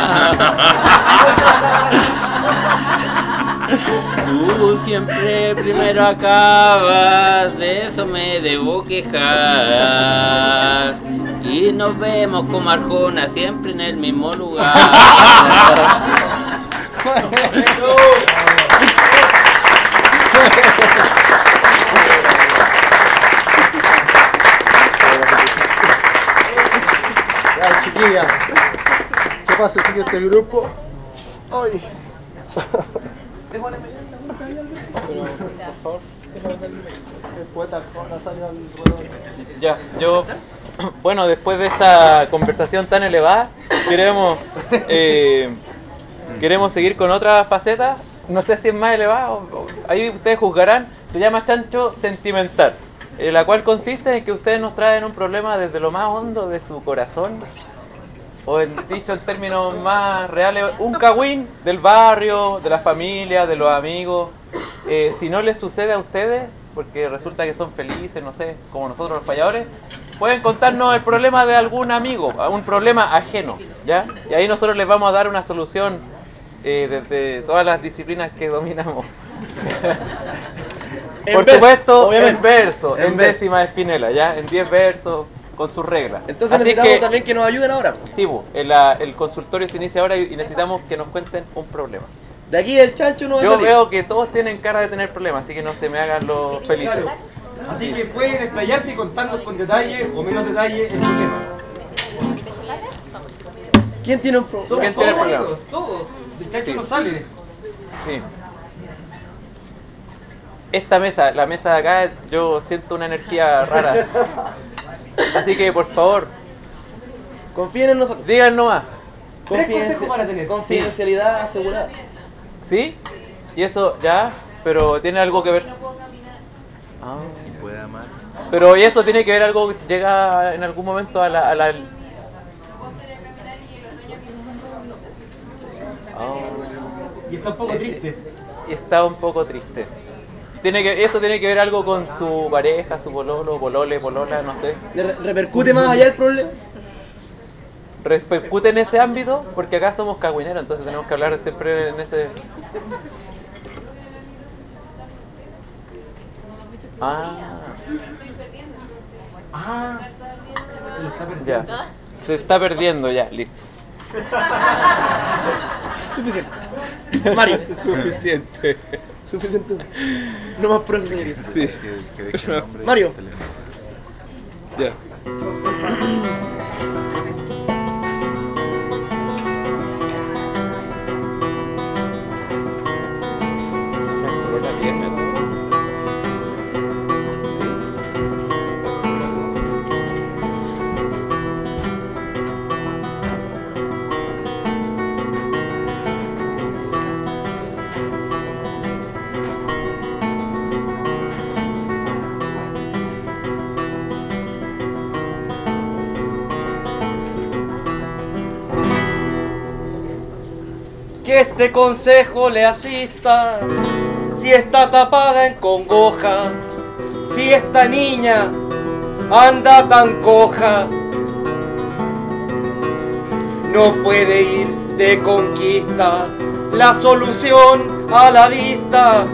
[SPEAKER 1] Tú siempre primero acabas, de eso me debo quejar. Y nos vemos como Arjona, siempre en el mismo lugar.
[SPEAKER 7] Ya, chiquillas, ¿qué pasa si este grupo? Ay.
[SPEAKER 2] Ya, yo, bueno, después de esta conversación tan elevada, queremos eh, queremos seguir con otra faceta. No sé si es más elevada, o, o, ahí ustedes juzgarán. Se llama chancho sentimental, eh, la cual consiste en que ustedes nos traen un problema desde lo más hondo de su corazón, o en, dicho en términos más reales, un cagüín del barrio, de la familia, de los amigos. Eh, si no les sucede a ustedes, porque resulta que son felices, no sé, como nosotros los payadores, pueden contarnos el problema de algún amigo, un problema ajeno, ¿ya? Y ahí nosotros les vamos a dar una solución eh, desde todas las disciplinas que dominamos. Por supuesto, en verso, en décima espinela, ¿ya? En diez versos, con sus reglas.
[SPEAKER 4] Entonces
[SPEAKER 2] Así
[SPEAKER 4] necesitamos
[SPEAKER 2] que,
[SPEAKER 4] también que nos ayuden ahora.
[SPEAKER 2] sí, bu, el, la- el consultorio se inicia ahora y necesitamos que nos cuenten un problema.
[SPEAKER 4] De aquí el chancho no va a
[SPEAKER 2] Yo
[SPEAKER 4] salir.
[SPEAKER 2] veo que todos tienen cara de tener problemas, así que no se me hagan los felices.
[SPEAKER 10] Claro. Así que pueden explayarse y contarnos con detalle o menos detalle el problema.
[SPEAKER 4] ¿Quién tiene un problema?
[SPEAKER 10] Somos
[SPEAKER 2] ¿Quién tiene
[SPEAKER 10] todos
[SPEAKER 2] problema?
[SPEAKER 10] amigos, todos. El chancho
[SPEAKER 2] Sí.
[SPEAKER 10] no sale.
[SPEAKER 2] Sí. esta mesa, la mesa de acá, yo siento una energía rara. Así que, por favor,
[SPEAKER 3] confíen en nosotros.
[SPEAKER 2] Digan nomás.
[SPEAKER 3] Confidencia,
[SPEAKER 10] para tener.
[SPEAKER 3] confidencialidad asegurada.
[SPEAKER 2] ¿Sí? Y eso, ya, pero tiene algo que ver. Ah.
[SPEAKER 6] Puede amar.
[SPEAKER 2] Pero ¿y eso tiene que ver algo que llega en algún momento a la... A la... Oh.
[SPEAKER 10] Y está un poco triste.
[SPEAKER 2] Y está un poco triste. Tiene que, eso tiene que ver algo con su pareja, su pololo, polole, polola, no sé.
[SPEAKER 3] ¿Le repercute más allá el problema?
[SPEAKER 2] ¿Repercute en ese ámbito? Porque acá somos cagüineros, entonces tenemos que hablar siempre en ese... Ah.
[SPEAKER 10] Ah. Se lo está perdiendo.
[SPEAKER 2] Ya. Se está perdiendo ya, listo.
[SPEAKER 3] Suficiente. Mario.
[SPEAKER 2] Suficiente.
[SPEAKER 3] Suficiente. No más proceso, señorita.
[SPEAKER 2] Sí.
[SPEAKER 6] Que deje el nombre y
[SPEAKER 3] Mario.
[SPEAKER 6] el teléfono.
[SPEAKER 2] Ya. Se fracturó la pierna, ¿no? Sí.
[SPEAKER 4] Que este consejo le asista, si está tapada en congoja, si esta niña anda tan coja, no puede ir de conquista, la solución a la vista.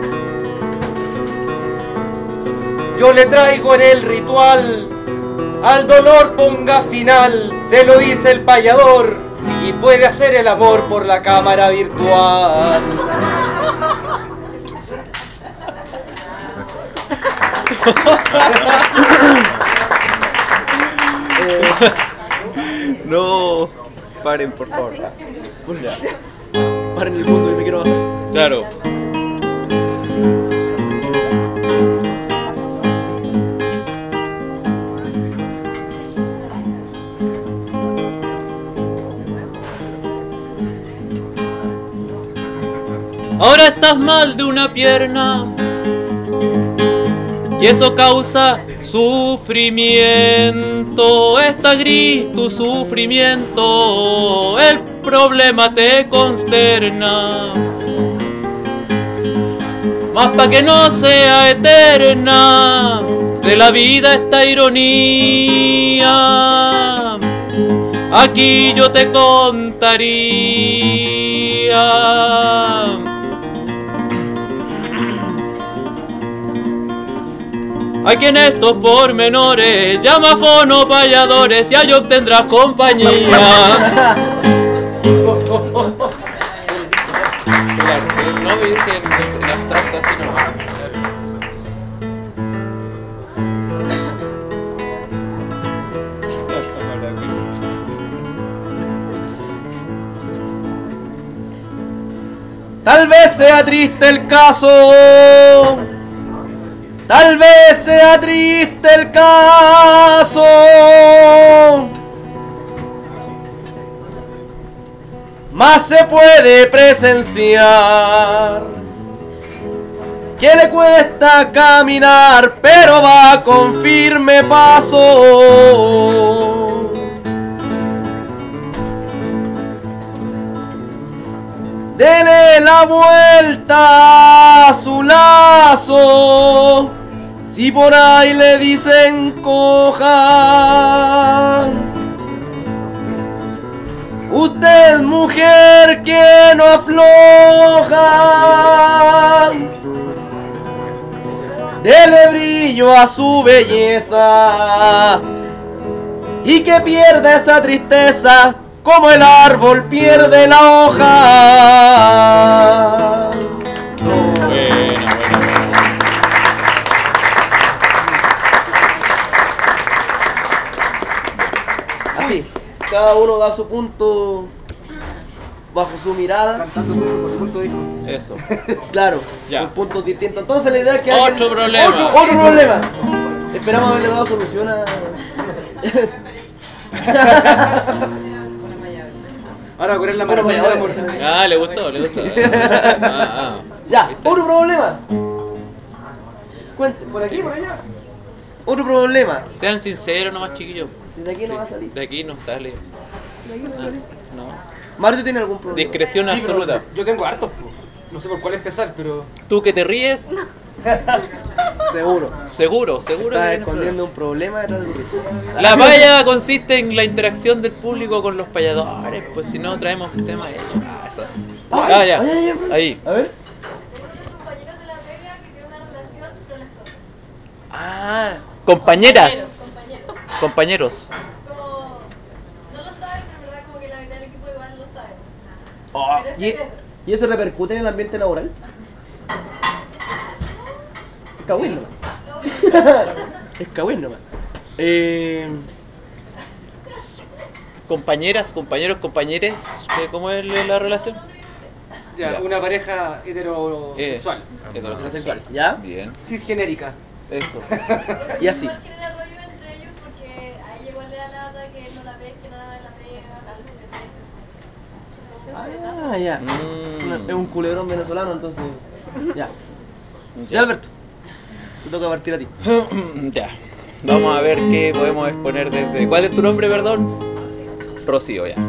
[SPEAKER 4] Yo le traigo en el ritual, al dolor ponga final, se lo dice el payador. Y puede hacer el amor por la cámara virtual.
[SPEAKER 2] eh, no, paren por favor.
[SPEAKER 3] Ya. Paren el mundo y me quiero bajar.
[SPEAKER 2] Claro. Ahora estás mal de una pierna y eso causa sufrimiento. Está gris tu sufrimiento, el problema te consterna. Más pa' que no sea eterna de la vida esta ironía, aquí yo te contaría. Aquí en estos pormenores, llama a fono payadores y ahí obtendrás compañía. No dije en abstracto así nomás.
[SPEAKER 3] Tal vez sea triste el caso. Tal vez sea triste el caso, mas se puede presenciar que le cuesta caminar, pero va con firme paso. Dele la vuelta a su lazo, si por ahí le dicen coja. Usted, mujer que no afloja, dele brillo a su belleza y que pierda esa tristeza como el árbol pierde la hoja.
[SPEAKER 2] Buena, buena, buena.
[SPEAKER 3] Así, cada uno da su punto bajo su mirada.
[SPEAKER 10] Cantando por punto dijo.
[SPEAKER 2] Eso.
[SPEAKER 3] Claro,
[SPEAKER 2] Ya.
[SPEAKER 3] con puntos distintos. Entonces la idea es que
[SPEAKER 2] Otro
[SPEAKER 3] alguien-
[SPEAKER 2] problema.
[SPEAKER 3] Otro, otro
[SPEAKER 10] Eso.
[SPEAKER 3] problema. Esperamos haberle dado solución a...
[SPEAKER 10] Ahora correr la
[SPEAKER 3] Bueno,
[SPEAKER 10] maratón de la
[SPEAKER 3] bueno,
[SPEAKER 10] muerte.
[SPEAKER 2] Ah, le gustó, le gustó. Ah, ah.
[SPEAKER 3] Ya, otro problema. Cuente, por aquí, por allá. Otro problema.
[SPEAKER 2] Sean sinceros nomás, chiquillos.
[SPEAKER 3] Si de aquí no va a salir.
[SPEAKER 2] De aquí no sale.
[SPEAKER 3] De aquí no va a salir.
[SPEAKER 2] No.
[SPEAKER 3] Mario, ¿tú tienes algún problema?
[SPEAKER 2] Discreción
[SPEAKER 10] Sí, pero
[SPEAKER 2] absoluta.
[SPEAKER 10] yo tengo hartos, po. No sé por cuál empezar, pero.
[SPEAKER 2] Tú que te ríes,
[SPEAKER 3] Seguro.
[SPEAKER 2] seguro, seguro.
[SPEAKER 3] Estás
[SPEAKER 2] que tienes
[SPEAKER 3] escondiendo un problema detrás de tu risa.
[SPEAKER 2] problema. La paya consiste en la interacción del público con los payadores, pues si no traemos temas hechos. Ah, eso.
[SPEAKER 3] Ay,
[SPEAKER 2] Ah, ya.
[SPEAKER 3] ay, ay, ay.
[SPEAKER 2] Ahí.
[SPEAKER 3] A ver.
[SPEAKER 5] Tengo compañeros de la pega que tienen una relación, pero las tocan.
[SPEAKER 2] Ah, compañeras.
[SPEAKER 5] Compañeros.
[SPEAKER 2] Compañeros.
[SPEAKER 5] Como, no lo saben, pero en verdad como que la mitad del equipo igual lo sabe.
[SPEAKER 3] Oh,
[SPEAKER 5] Pero es
[SPEAKER 3] ¿y,
[SPEAKER 5] secreto.
[SPEAKER 3] ¿Y eso repercute en el ambiente laboral? Es cagüín nomás. Es cagüín nomás. Eh,
[SPEAKER 2] Compañeras, compañeros, compañeres. ¿qué- ¿Cómo es la relación?
[SPEAKER 10] Ya,
[SPEAKER 2] Ya.
[SPEAKER 10] una pareja heterosexual.
[SPEAKER 2] Eh, heterosexual.
[SPEAKER 3] Heterosexual, ¿ya?
[SPEAKER 2] Bien.
[SPEAKER 10] Cisgenérica.
[SPEAKER 2] Eso.
[SPEAKER 3] Y así.
[SPEAKER 5] Igual genera rollo entre ellos porque a ella igual le da lata que él no la pesque nada de la pega, a veces se pesca.
[SPEAKER 3] Ah, ya.
[SPEAKER 2] Mm.
[SPEAKER 3] Una- Es un culebrón venezolano, entonces. Ya. Ya,
[SPEAKER 2] Ya.
[SPEAKER 3] Alberto. Te toca partir a ti.
[SPEAKER 2] Ya. Vamos a ver qué podemos exponer desde. ¿Cuál es tu nombre, perdón? Rocío, ya.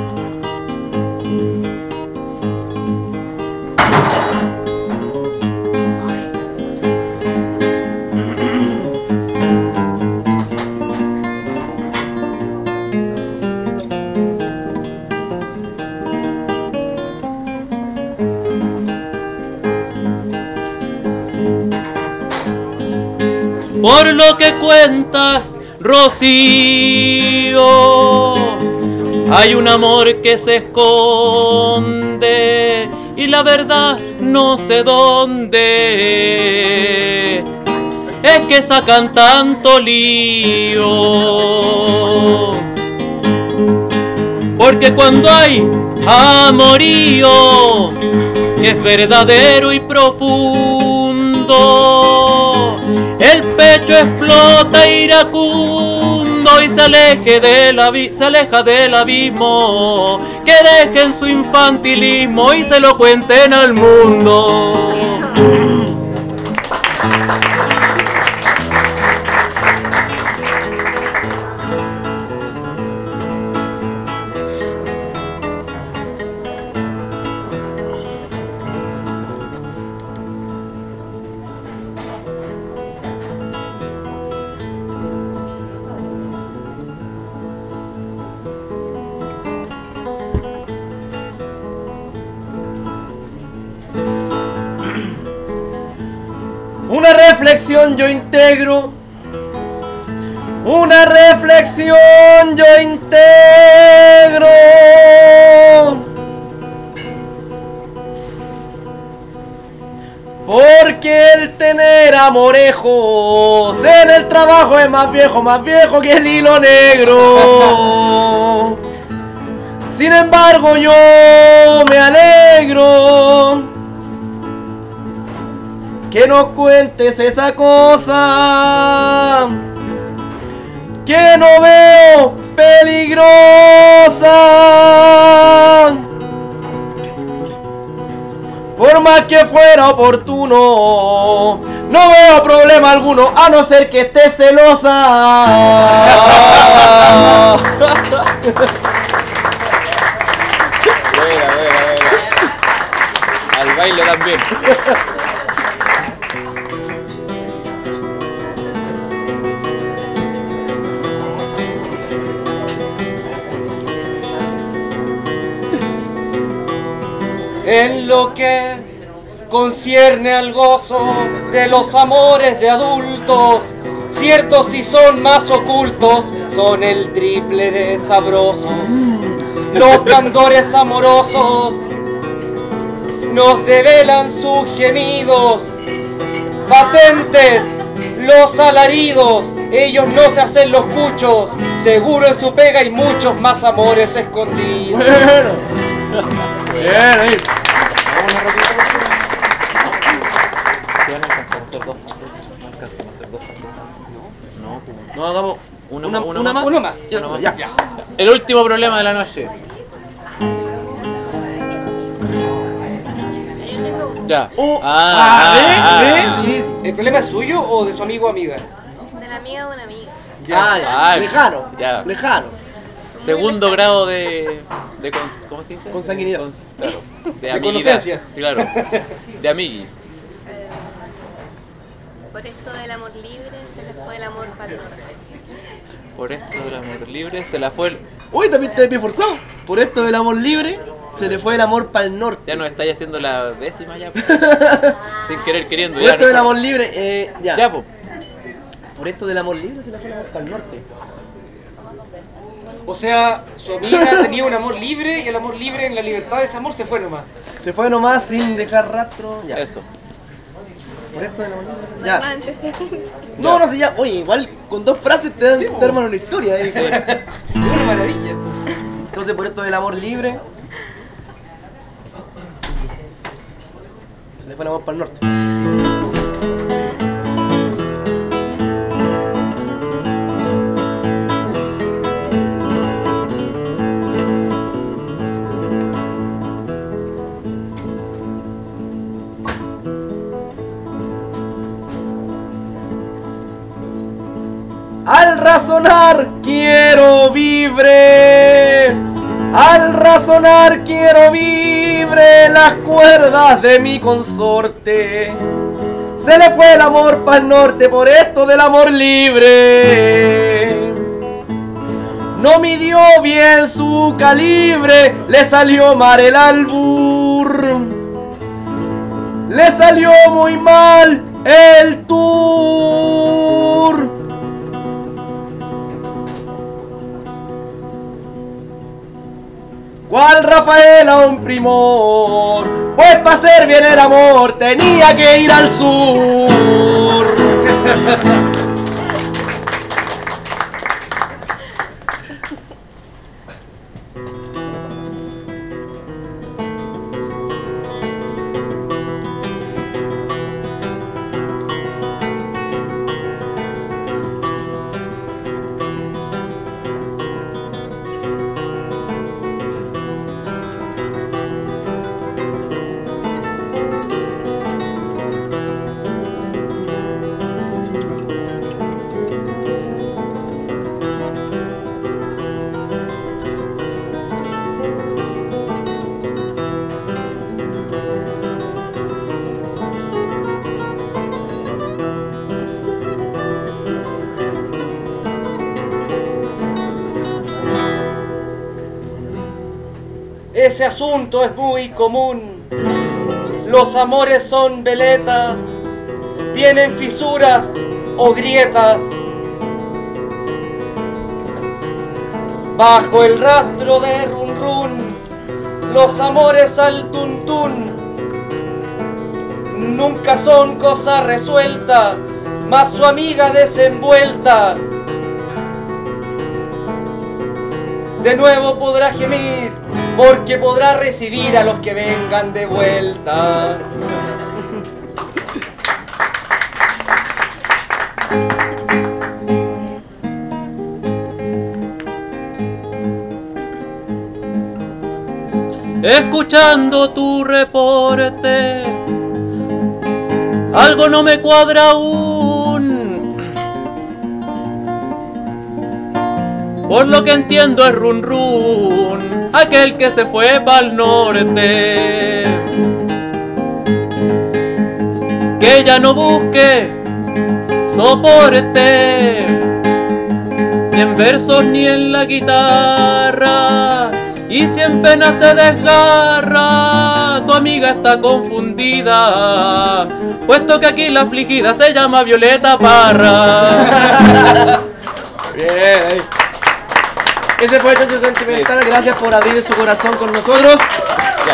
[SPEAKER 2] Por lo que cuentas, Rocío, hay un amor que se esconde y la verdad no sé dónde. Es que sacan tanto lío. Porque cuando hay amorío, que es verdadero y profundo, el pecho explota iracundo y se, aleje del abi- se aleja del abismo. Que dejen su infantilismo y se lo cuenten al mundo.
[SPEAKER 3] Una reflexión yo integro. Una reflexión yo integro. Porque el tener amorejos en el trabajo es más viejo, más viejo que el hilo negro. Sin embargo yo me alegro que nos cuentes esa cosa que no veo peligrosa. Por más que fuera oportuno, no veo problema alguno, a no ser que estés celosa.
[SPEAKER 2] Buena, buena, buena. Al baile también.
[SPEAKER 4] En lo que concierne al gozo de los amores de adultos, ciertos si son más ocultos, son el triple de sabrosos. Los candores amorosos nos develan sus gemidos, patentes los alaridos, ellos no se hacen los cuchos, seguro en su pega hay muchos más amores escondidos.
[SPEAKER 3] Bueno. Bien, ahí.
[SPEAKER 2] Ya no alcanzamos a hacer dos facetas. No alcanzamos a hacer dos facetas. No, no. Pues.
[SPEAKER 3] No, hagamos
[SPEAKER 2] Una,
[SPEAKER 3] una,
[SPEAKER 2] una,
[SPEAKER 3] una
[SPEAKER 2] más.
[SPEAKER 3] más.
[SPEAKER 10] Uno más.
[SPEAKER 3] Ya,
[SPEAKER 2] Una más.
[SPEAKER 3] ya.
[SPEAKER 2] Ya. El último problema de la noche. Ya.
[SPEAKER 3] Oh,
[SPEAKER 2] Ah,
[SPEAKER 3] ah,
[SPEAKER 2] ah,
[SPEAKER 3] ¿ves?
[SPEAKER 2] ah.
[SPEAKER 3] ¿Ves? Sí.
[SPEAKER 10] ¿El problema es suyo o de su amigo o amiga?
[SPEAKER 5] De la amiga de una amiga.
[SPEAKER 3] Ah, ya.
[SPEAKER 2] Ay,
[SPEAKER 3] Lejano.
[SPEAKER 2] ya.
[SPEAKER 3] Lejano.
[SPEAKER 2] Segundo grado de. de cons- ¿Cómo se dice?
[SPEAKER 3] Consanguinidad.
[SPEAKER 2] Cons- claro. De,
[SPEAKER 10] De
[SPEAKER 2] amiguidad.
[SPEAKER 10] conocencia.
[SPEAKER 2] Claro. De amigui.
[SPEAKER 5] Por esto del amor libre se les fue el amor para el norte.
[SPEAKER 2] Por esto del amor libre se la fue el.
[SPEAKER 3] Uy, también te he forzado. Por esto del amor libre, se le fue el amor para el norte.
[SPEAKER 2] Ya nos estáis haciendo la décima ya. Po. Sin querer queriendo.
[SPEAKER 3] Por
[SPEAKER 2] Ya,
[SPEAKER 3] esto del amor libre, eh, ya.
[SPEAKER 2] Ya, po.
[SPEAKER 3] Por esto del amor libre, se le fue el amor para el norte.
[SPEAKER 10] O sea, su amiga tenía un amor libre y el amor libre en la libertad de ese amor se fue nomás.
[SPEAKER 3] Se fue nomás sin dejar rastro. Ya.
[SPEAKER 2] Eso.
[SPEAKER 3] Por esto del amor libre.
[SPEAKER 5] Más
[SPEAKER 3] Ya.
[SPEAKER 5] antecedentes.
[SPEAKER 3] No, no sé, ya. Oye, igual con dos frases te, dan, te arman una historia. Eh.
[SPEAKER 10] Es una maravilla.
[SPEAKER 3] Entonces, por esto del amor libre, se le fue el amor para el norte. Al razonar quiero vibre, al razonar quiero vibre las cuerdas de mi consorte. Se le fue el amor pa'l norte por esto del amor libre. No midió bien su calibre, le salió mal el albur. Le salió muy mal el tour. ¿Cuál Rafaela un primor? Pues para hacer bien el amor tenía que ir al sur.
[SPEAKER 10] Ese asunto es muy común. Los amores son veletas, tienen fisuras o grietas. Bajo el rastro de run run, los amores al tuntún nunca son cosa resuelta, mas su amiga desenvuelta de nuevo podrá gemir, porque podrá recibir a los que vengan de vuelta.
[SPEAKER 2] Escuchando tu reporte, algo no me cuadra aún. Por lo que entiendo es run run, aquel que se fue pa'l norte. Que ya no busque soporte, ni en versos ni en la guitarra. Y si en pena se desgarra, tu amiga está confundida, puesto que aquí la afligida se llama Violeta Parra.
[SPEAKER 3] Bien, ahí. Ese fue el Chancho Sentimental, gracias por abrir su corazón con nosotros.
[SPEAKER 2] Ya,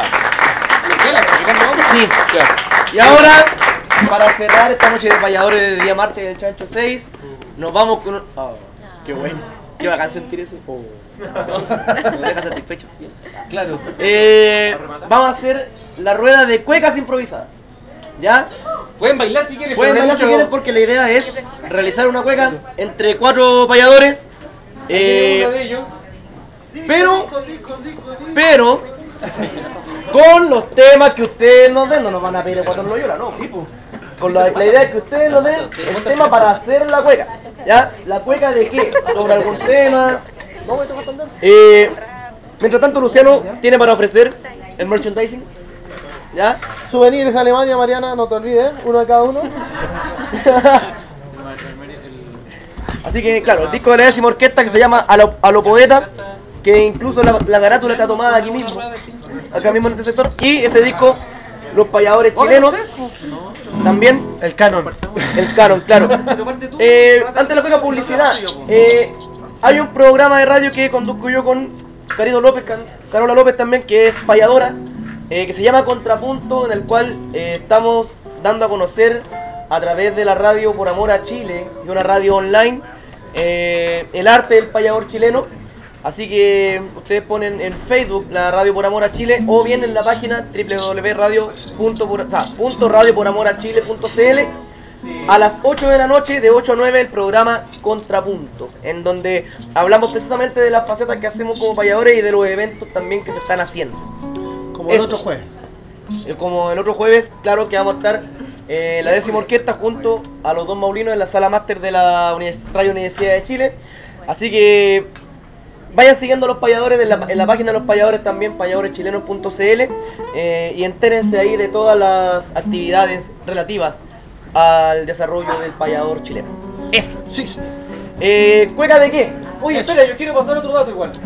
[SPEAKER 3] Sí.
[SPEAKER 2] ya.
[SPEAKER 3] Y ahora, para cerrar esta noche de payadores de día martes del Chancho seis, nos vamos con un... Oh, qué bueno. Qué bacán sentir eso. Oh. Nos deja satisfechos. Bien.
[SPEAKER 10] Claro.
[SPEAKER 3] Eh, vamos a hacer la rueda de cuecas improvisadas. ¿Ya?
[SPEAKER 10] Pueden bailar si quieren.
[SPEAKER 3] Pueden
[SPEAKER 10] pero
[SPEAKER 3] bailar si
[SPEAKER 10] mucho-
[SPEAKER 3] quieren porque la idea es realizar una cueca entre cuatro payadores. Eh,
[SPEAKER 10] Uno de ellos.
[SPEAKER 3] pero, pero, con los temas que ustedes nos den, no nos van a pedir el cuatro no llora, no. Sí, pues. Con la, la idea es que ustedes nos den el tema para hacer la cueca. ¿Ya? ¿La cueca de qué? ¿Sobre algún tema? No, voy a tocar pandero. Eh, mientras tanto, Luciano tiene para ofrecer el merchandising. ¿Ya?
[SPEAKER 7] Souvenirs de Alemania, Mariana, no te olvides, uno de cada uno.
[SPEAKER 3] Así que, claro, el disco de la décima orquesta que se llama A lo, a lo Poeta, que incluso la, la carátula está tomada aquí mismo, acá mismo en este sector. Y este disco, Los Payadores Chilenos, también.
[SPEAKER 7] El canon.
[SPEAKER 3] El canon, claro. Eh, antes de la cueca, publicidad. Eh, hay un programa de radio que conduzco yo con Carito López, Can- Carola López también, que es payadora, eh, que se llama Contrapunto, en el cual eh, estamos dando a conocer a través de la radio Por Amor a Chile y una radio online eh, el arte del payador chileno. Así que ustedes ponen en Facebook la radio Por Amor a Chile o bien en la página doble u doble u doble u punto radio punto por- o sea, punto radio por amor a chile punto c l. A las ocho de la noche, de ocho a nueve, el programa Contrapunto, en donde hablamos precisamente de las facetas que hacemos como payadores y de los eventos también que se están haciendo.
[SPEAKER 7] Como el
[SPEAKER 3] Eso.
[SPEAKER 7] otro jueves.
[SPEAKER 3] Eh, Como el otro jueves, claro que vamos a estar eh, la décima orquesta junto a los dos maulinos en la sala máster de la Univers- Radio Universidad de Chile. Así que vayan siguiendo a los payadores en la, en la página de los payadores también, payadores chilenos punto c l, eh, y entérense ahí de todas las actividades relativas al desarrollo del payador chileno. Eso.
[SPEAKER 7] Sí, sí.
[SPEAKER 3] Eh, ¿Cueca de qué?
[SPEAKER 10] Oye,
[SPEAKER 7] Eso.
[SPEAKER 10] espera, yo quiero pasar otro dato igual.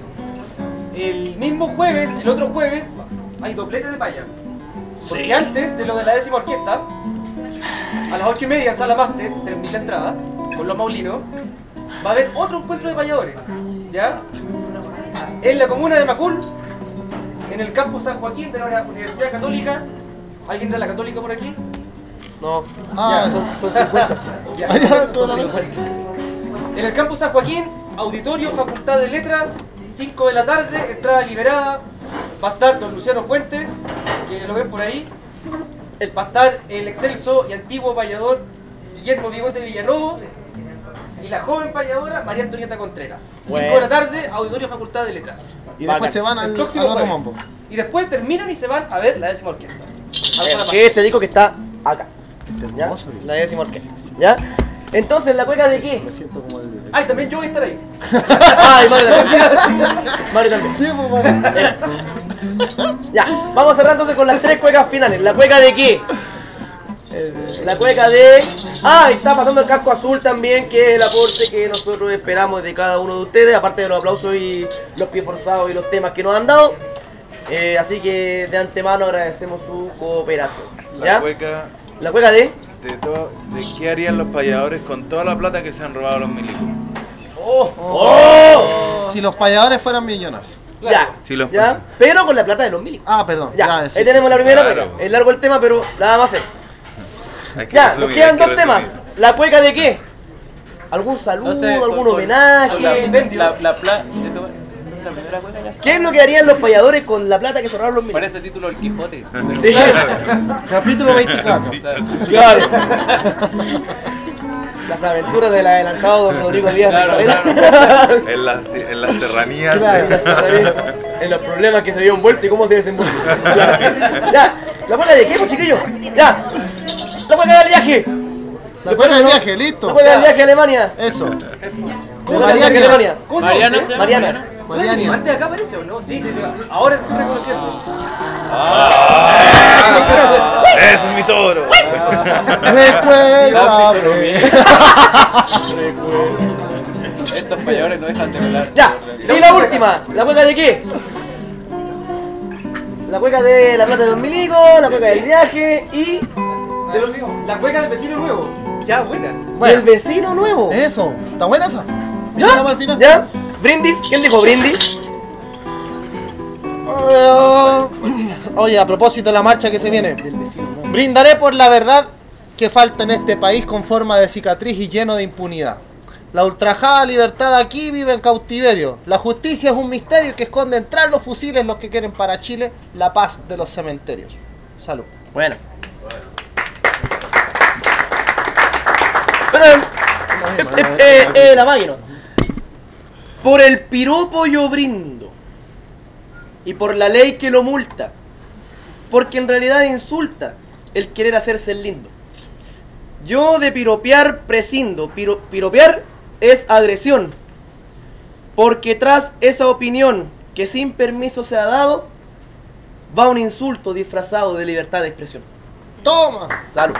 [SPEAKER 10] El mismo jueves, el otro jueves, hay doblete de paya. Porque
[SPEAKER 7] Sí.
[SPEAKER 10] antes de lo de la décima orquesta, a las ocho y media en Sala Máster, tres mil la entrada, con los maulinos, va a haber otro encuentro de payadores. ¿Ya? En la comuna de Macul, en el campus San Joaquín de la Universidad Católica. ¿Alguien de la Católica por aquí?
[SPEAKER 3] No,
[SPEAKER 7] Ah,
[SPEAKER 3] son, son cincuenta.
[SPEAKER 10] Ya.
[SPEAKER 7] Ah, ya, toda
[SPEAKER 3] Son
[SPEAKER 7] la mesa.
[SPEAKER 3] cincuenta.
[SPEAKER 10] En el campus San Joaquín, auditorio, Facultad de Letras, cinco de la tarde, entrada liberada. Va a estar don Luciano Fuentes, que lo ven por ahí. Va a estar el excelso y antiguo payador Guillermo Bigote Villalobos. Y la joven payadora María Antonieta Contreras.
[SPEAKER 3] Bueno.
[SPEAKER 10] cinco de la tarde, auditorio, Facultad de Letras.
[SPEAKER 7] Y después
[SPEAKER 3] Bacán.
[SPEAKER 7] se van
[SPEAKER 10] El
[SPEAKER 7] al,
[SPEAKER 10] próximo
[SPEAKER 7] al otro
[SPEAKER 10] jueves.
[SPEAKER 7] mambo.
[SPEAKER 10] Y después terminan y se van a ver la décima orquesta. A la sala
[SPEAKER 3] Que este disco que está acá. ¿Ya?
[SPEAKER 7] Hermoso, disco.
[SPEAKER 3] La décima orquesta. ¿Ya? Entonces, ¿la cueca de qué?
[SPEAKER 7] Me siento como el.
[SPEAKER 10] Ay, también yo voy a estar ahí.
[SPEAKER 3] Ay, Mario también. Mario también.
[SPEAKER 7] Sí, pues, man.
[SPEAKER 3] Eso. Ya, vamos a cerrar entonces con las tres cuecas finales. ¿La cueca de qué? La cueca de... Ah, y está pasando el casco azul también, que es el aporte que nosotros esperamos de cada uno de ustedes, aparte de los aplausos y los pies forzados y los temas que nos han dado. Eh, así que de antemano agradecemos su cooperación.
[SPEAKER 6] La
[SPEAKER 3] ¿Ya?
[SPEAKER 6] cueca
[SPEAKER 3] La cueca de...
[SPEAKER 6] de, todo, de qué harían los payadores con toda la plata que se han robado los milicos.
[SPEAKER 3] ¡Oh! ¡Oh!
[SPEAKER 7] Si los payadores fueran millonarios.
[SPEAKER 3] Ya,
[SPEAKER 6] Sí, los
[SPEAKER 3] ya, pero con la plata de los milicos.
[SPEAKER 7] Ah, perdón.
[SPEAKER 3] Ya,
[SPEAKER 7] sí,
[SPEAKER 3] ahí tenemos la primera
[SPEAKER 6] Claro.
[SPEAKER 3] cueca. Es largo el tema, pero la vamos a hacer.
[SPEAKER 6] Hay que
[SPEAKER 3] Ya,
[SPEAKER 6] resumir,
[SPEAKER 3] nos quedan
[SPEAKER 6] hay que
[SPEAKER 3] dos temas.
[SPEAKER 6] resumir.
[SPEAKER 3] ¿La cueca de qué? ¿Algún saludo,
[SPEAKER 2] No sé,
[SPEAKER 3] algún
[SPEAKER 2] con- con-
[SPEAKER 3] homenaje?
[SPEAKER 2] con La, la, la pla- ¿Esa es la primera cueca ya?
[SPEAKER 3] ¿Qué es lo que harían los payadores con la plata que se robaron los milicos?
[SPEAKER 2] Parece título del Quijote.
[SPEAKER 3] Sí,
[SPEAKER 7] Capítulo veinticuatro.
[SPEAKER 3] claro. Las aventuras del adelantado don Rodrigo Díaz de
[SPEAKER 2] Claro,
[SPEAKER 3] Rivera.
[SPEAKER 6] En las, en las serranías.
[SPEAKER 7] Claro.
[SPEAKER 3] En los problemas que se dio envuelto y cómo se desenvuelve. Ya, ¿la cueca de qué, pues, chiquillo? Ya, la cueca del viaje.
[SPEAKER 7] La cueca del viaje, listo.
[SPEAKER 3] La cueca del viaje a Alemania.
[SPEAKER 7] Eso.
[SPEAKER 3] ¿Cómo se llama el viaje a Alemania?
[SPEAKER 10] ¿Cómo se llama
[SPEAKER 2] Mariana
[SPEAKER 10] usted?
[SPEAKER 2] se llama
[SPEAKER 3] Mariana.
[SPEAKER 7] Mariana.
[SPEAKER 10] ¿Antes de acá aparece o no? Sí, sí, sí. Ahora estoy reconociendo.
[SPEAKER 6] ¡Ese es mi toro!
[SPEAKER 7] Recuérdame.
[SPEAKER 2] Estos payadores no dejan de velar.
[SPEAKER 3] Ya, y la última, ¿la cueca de qué? La cueca de la plata de los milicos, la cueca del viaje y
[SPEAKER 10] De los- La cueca del vecino nuevo. Ya, buena.
[SPEAKER 3] del
[SPEAKER 7] Bueno,
[SPEAKER 3] vecino nuevo.
[SPEAKER 7] eso. ¿Está buena esa?
[SPEAKER 3] ¿Ya?
[SPEAKER 7] Llegamos al final.
[SPEAKER 3] ¿Ya? ¿Brindis? ¿Quién dijo brindis?
[SPEAKER 7] Eh, Oye, a propósito de la marcha que se viene, brindaré por la verdad que falta en este país con forma de cicatriz y lleno de impunidad. La ultrajada libertad aquí vive en cautiverio. La justicia es un misterio que esconde tras los fusiles los que quieren para Chile la paz de los cementerios. Salud.
[SPEAKER 3] Bueno. Pero, eh, eh, eh, la máquina. Por el piropo yo brindo. Y por la ley que lo multa. Porque en realidad insulta el querer hacerse el lindo. Yo de piropear prescindo. Piro, piropear es agresión. Porque tras esa opinión que sin permiso se ha dado, va un insulto disfrazado de libertad de expresión.
[SPEAKER 7] ¡Toma!
[SPEAKER 3] Salud.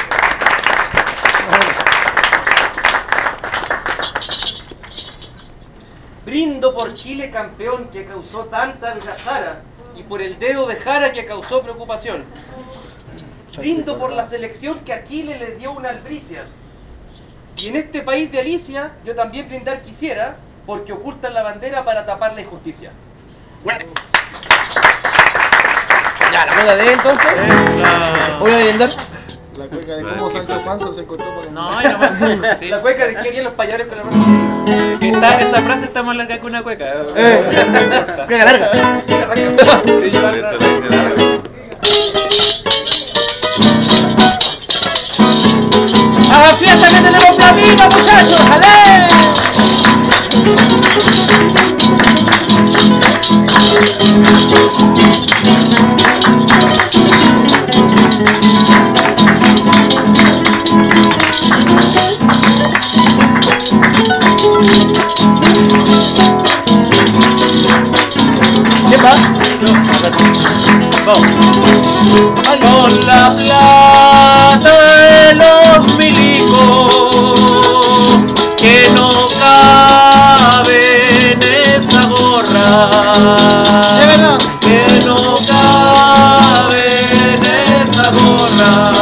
[SPEAKER 3] Brindo por Chile campeón que causó tanta algazara y por el dedo de Jara que causó preocupación. Brindo por la selección que a Chile le dio una albricia. Y en este país de Alicia yo también brindar quisiera porque ocultan la bandera para tapar la injusticia. Bueno. Ya, la cueca de entonces.
[SPEAKER 2] La...
[SPEAKER 3] Voy a brindar.
[SPEAKER 7] La cueca de cómo Sancho Panza se encontró con el...
[SPEAKER 2] No, yo no sí.
[SPEAKER 3] La cueca de que harían los payadores con la mano.
[SPEAKER 2] Esta, esa frase está más larga que una cueca.
[SPEAKER 3] Eh. Cueca larga. Sí, yo larga.
[SPEAKER 7] ¡A fiesta que tenemos platino, muchachos! ¡Ale!
[SPEAKER 3] ¿Quién va?
[SPEAKER 2] Vamos. Con la plata de los milicos que no cabe en esa gorra,
[SPEAKER 7] ¿De verdad?
[SPEAKER 2] que no cabe en esa gorra.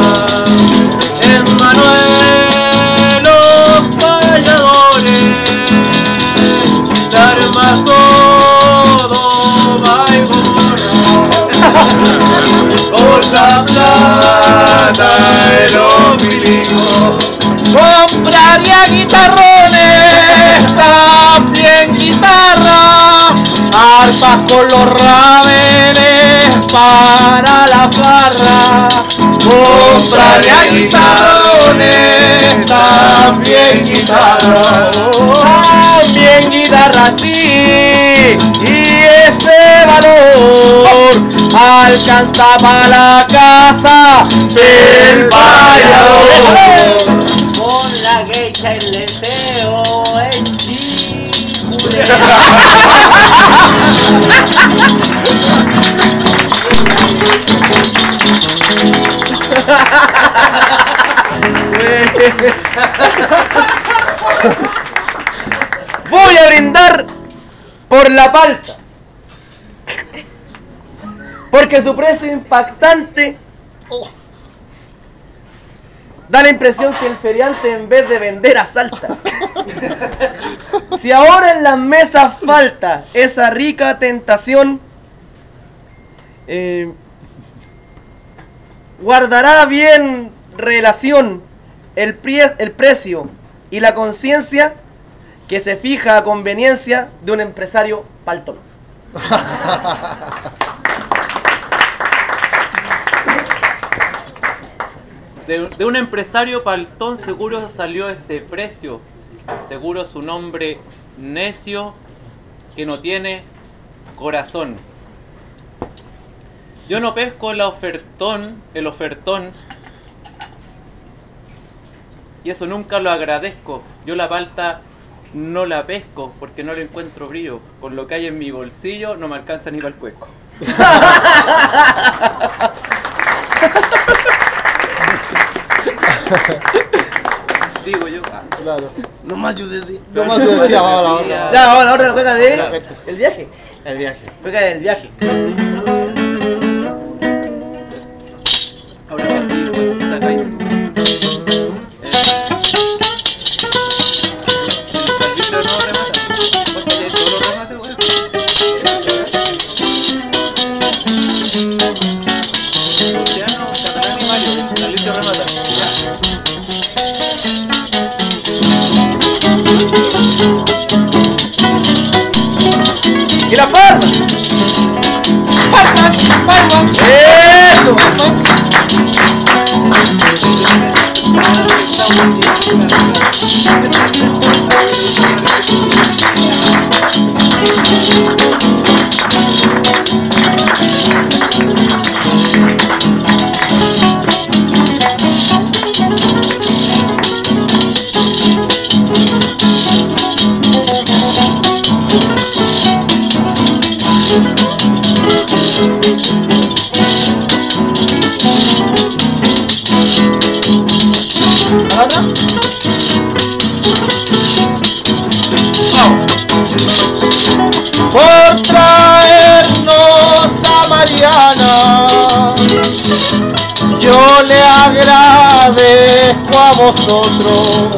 [SPEAKER 2] Emmanuel, los payadores, se arma Sodoma y Gomorra. Con la plata de los milicos
[SPEAKER 7] Compraría guitarrones, también guitarra, arpas con los rabeles para la farra. Compraría guitarrones, también guitarra, también guitarra sí, y ese valor alcanza para la casa del payador.
[SPEAKER 1] Con la geisha el deseo en Chile.
[SPEAKER 3] Voy a brindar por la palta. Porque su precio impactante da la impresión que el feriante en vez de vender asalta. Si ahora en las mesas falta esa rica tentación, eh, guardará bien relación el, prie- el precio y la conciencia que se fija a conveniencia de un empresario paltón.
[SPEAKER 2] De, de un empresario paltón seguro salió ese precio. Seguro su nombre necio que no tiene corazón. Yo no pesco la ofertón, el ofertón. Y eso nunca lo agradezco. Yo la palta no la pesco porque no le encuentro brillo. Con lo que hay en mi bolsillo no me alcanza ni para el cuesco. Digo yo. Ah.
[SPEAKER 7] Claro.
[SPEAKER 3] No más yo decía.
[SPEAKER 7] No más yo decía, vamos a la otra.
[SPEAKER 3] Ya, vamos a la otra, la juega de
[SPEAKER 7] Perfecto.
[SPEAKER 3] el viaje.
[SPEAKER 7] El viaje.
[SPEAKER 3] Juega del viaje.
[SPEAKER 2] Ahora sí, pues saca ahí. El servicio no remata. Porque todo lo remate, weón. Luciano, Catalán y Mario, el servicio remata. Ya.
[SPEAKER 10] ¡Y las palmas!
[SPEAKER 7] ¡Palmas! ¡Palmas!
[SPEAKER 10] ¡Eso!
[SPEAKER 7] Por traernos a Mariana, yo le agradezco a vosotros,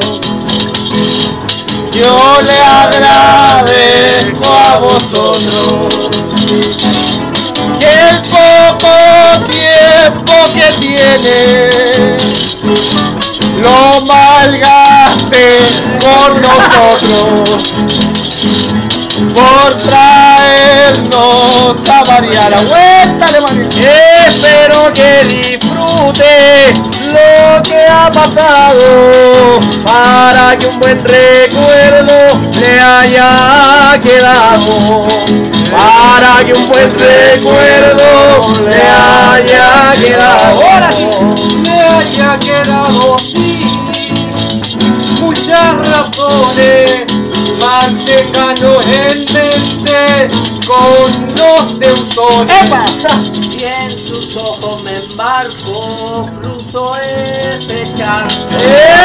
[SPEAKER 7] yo le agradezco a vosotros, que el poco tiempo que tiene lo malgaste con nosotros, por traernos a Mariana. ¡Cuéntale, Mariana! Espero que disfrute lo que ha pasado, para que un buen recuerdo le haya quedado, para que un buen recuerdo le haya quedado. Ahora sí,
[SPEAKER 10] Me haya quedado sí, muchas razones. Manténganos en mente con los teutones.
[SPEAKER 7] ¡Epa!
[SPEAKER 1] Y en sus ojos me embarco, cruzo ese charco.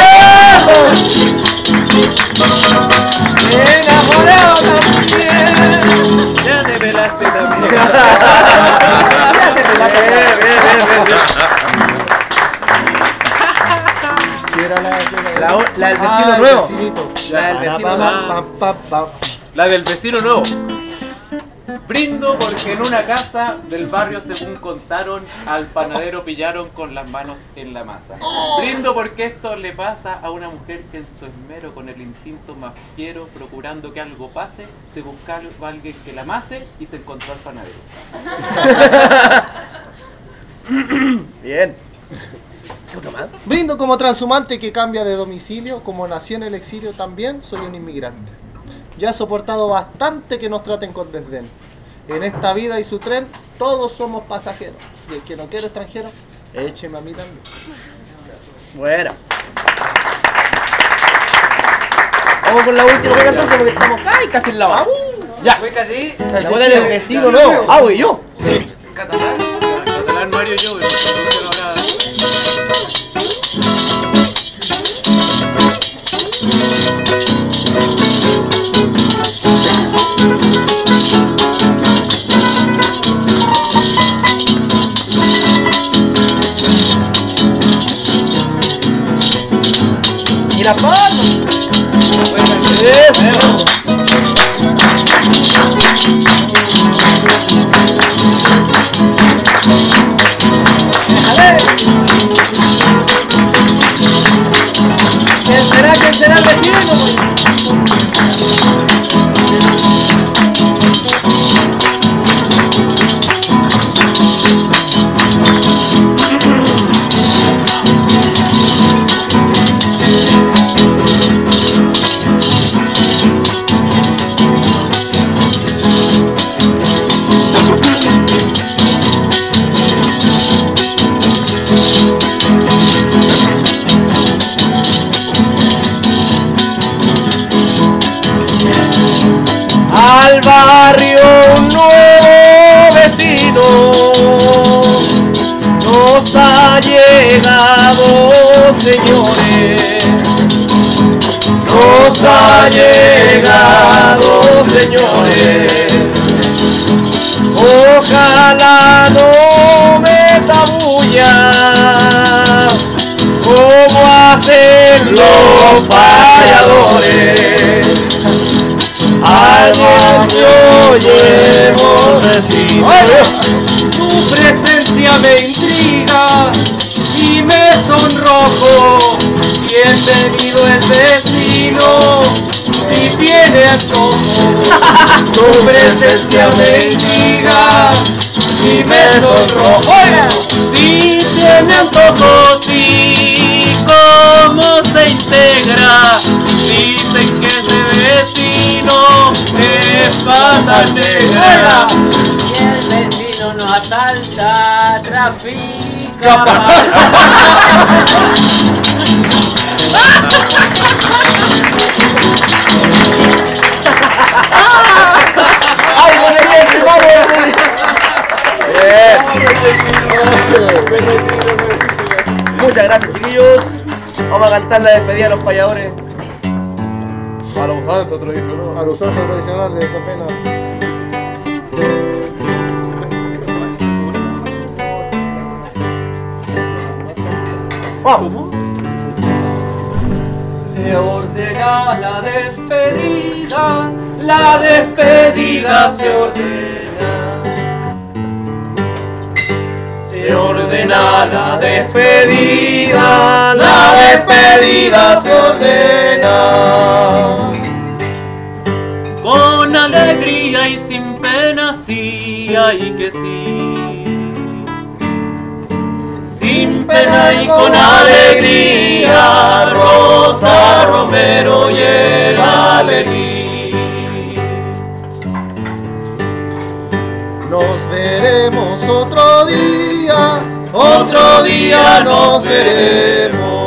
[SPEAKER 7] ¡Enamorado también!
[SPEAKER 2] Ya te pelaste también.
[SPEAKER 7] Ya te pelaste.
[SPEAKER 2] Bien, bien, bien, bien, bien.
[SPEAKER 7] Era la, la,
[SPEAKER 10] La, la del vecino
[SPEAKER 7] ah, el
[SPEAKER 10] nuevo.
[SPEAKER 7] vecinito.
[SPEAKER 10] La del vecino
[SPEAKER 7] Pa,
[SPEAKER 10] nuevo.
[SPEAKER 7] pa, pa, pa, pa.
[SPEAKER 2] La del vecino nuevo. Brindo porque en una casa del barrio, según contaron, al panadero pillaron con las manos en la masa. Brindo porque esto le pasa a una mujer que en su esmero, con el instinto más fiero, procurando que algo pase, se buscaba a alguien que la amase y se encontró al panadero.
[SPEAKER 10] Bien.
[SPEAKER 7] Brindo como transhumante que cambia de domicilio, como nací en el exilio también soy un inmigrante. Ya he soportado bastante que nos traten con desdén. En esta vida y su tren todos somos pasajeros. Y el que no quiere extranjero, écheme a mí también.
[SPEAKER 10] Buena. Vamos con la última que entonces porque estamos ay, casi en la base. Ya.
[SPEAKER 2] Fue casi
[SPEAKER 10] La buena del vecino nuevo. Ah, voy yo.
[SPEAKER 7] Sí.
[SPEAKER 2] catalán. Catalán Mario y yo.
[SPEAKER 10] Y la palma.
[SPEAKER 7] Eso. Déjale. ¿Quién será? ¿Quién será el vecino? Al barrio un nuevo vecino nos ha llegado, señores, nos ha llegado, señores. Ojalá no meta bulla como hacen los payadores. Años yo llevo vecino.
[SPEAKER 10] Tu presencia me intriga y me sonrojo. Y
[SPEAKER 4] Bienvenido el vecino, si viene a como tu presencia bendiga y me sonrojo.
[SPEAKER 2] Si tiene antojo, sí, ¿cómo se integra? Dicen que ese vecino es pata negra.
[SPEAKER 1] Y el vecino no asalta, trafica.
[SPEAKER 3] ¡Ay, buenísimo, vamos! Muchas gracias, chiquillos. Vamos a cantar la despedida de los payadores. A los santos tradicionales.
[SPEAKER 7] A los santos tradicionales de esa pena.
[SPEAKER 3] Vamos.
[SPEAKER 4] Se ordena la despedida, la despedida se ordena. Se ordena la despedida,
[SPEAKER 7] La despedida se ordena.
[SPEAKER 2] Con alegría y sin pena, sí, ay que sí. Sin pena y con alegría, Rosa, Romero y el Alegrí.
[SPEAKER 7] Nos veremos otro día, otro día nos veremos.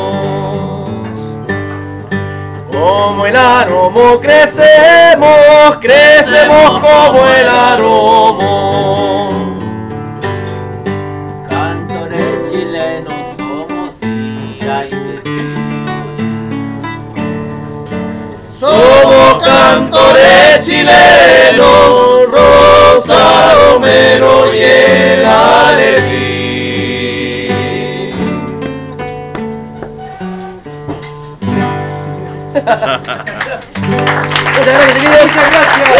[SPEAKER 3] Como el aromo crecemos, crecemos como el aromo.
[SPEAKER 1] Cantores chilenos somos, sí, hay que sí.
[SPEAKER 7] Somos cantores chilenos, Rosa, Romero y el Aleví.
[SPEAKER 3] Muchas gracias, chiquillos.
[SPEAKER 10] Muchas gracias.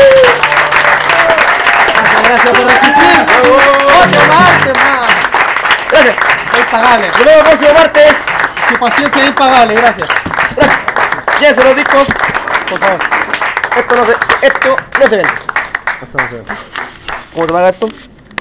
[SPEAKER 7] Gracias, gracias por asistir. Otro martes más.
[SPEAKER 3] Gracias.
[SPEAKER 7] Es impagable.
[SPEAKER 3] Nos vemos el próximo martes.
[SPEAKER 7] Su paciencia es impagable, gracias.
[SPEAKER 3] Gracias. Llévense los discos, por favor. Esto no se, esto no se vende.
[SPEAKER 7] Hasta luego.
[SPEAKER 3] ¿Cómo te paga esto?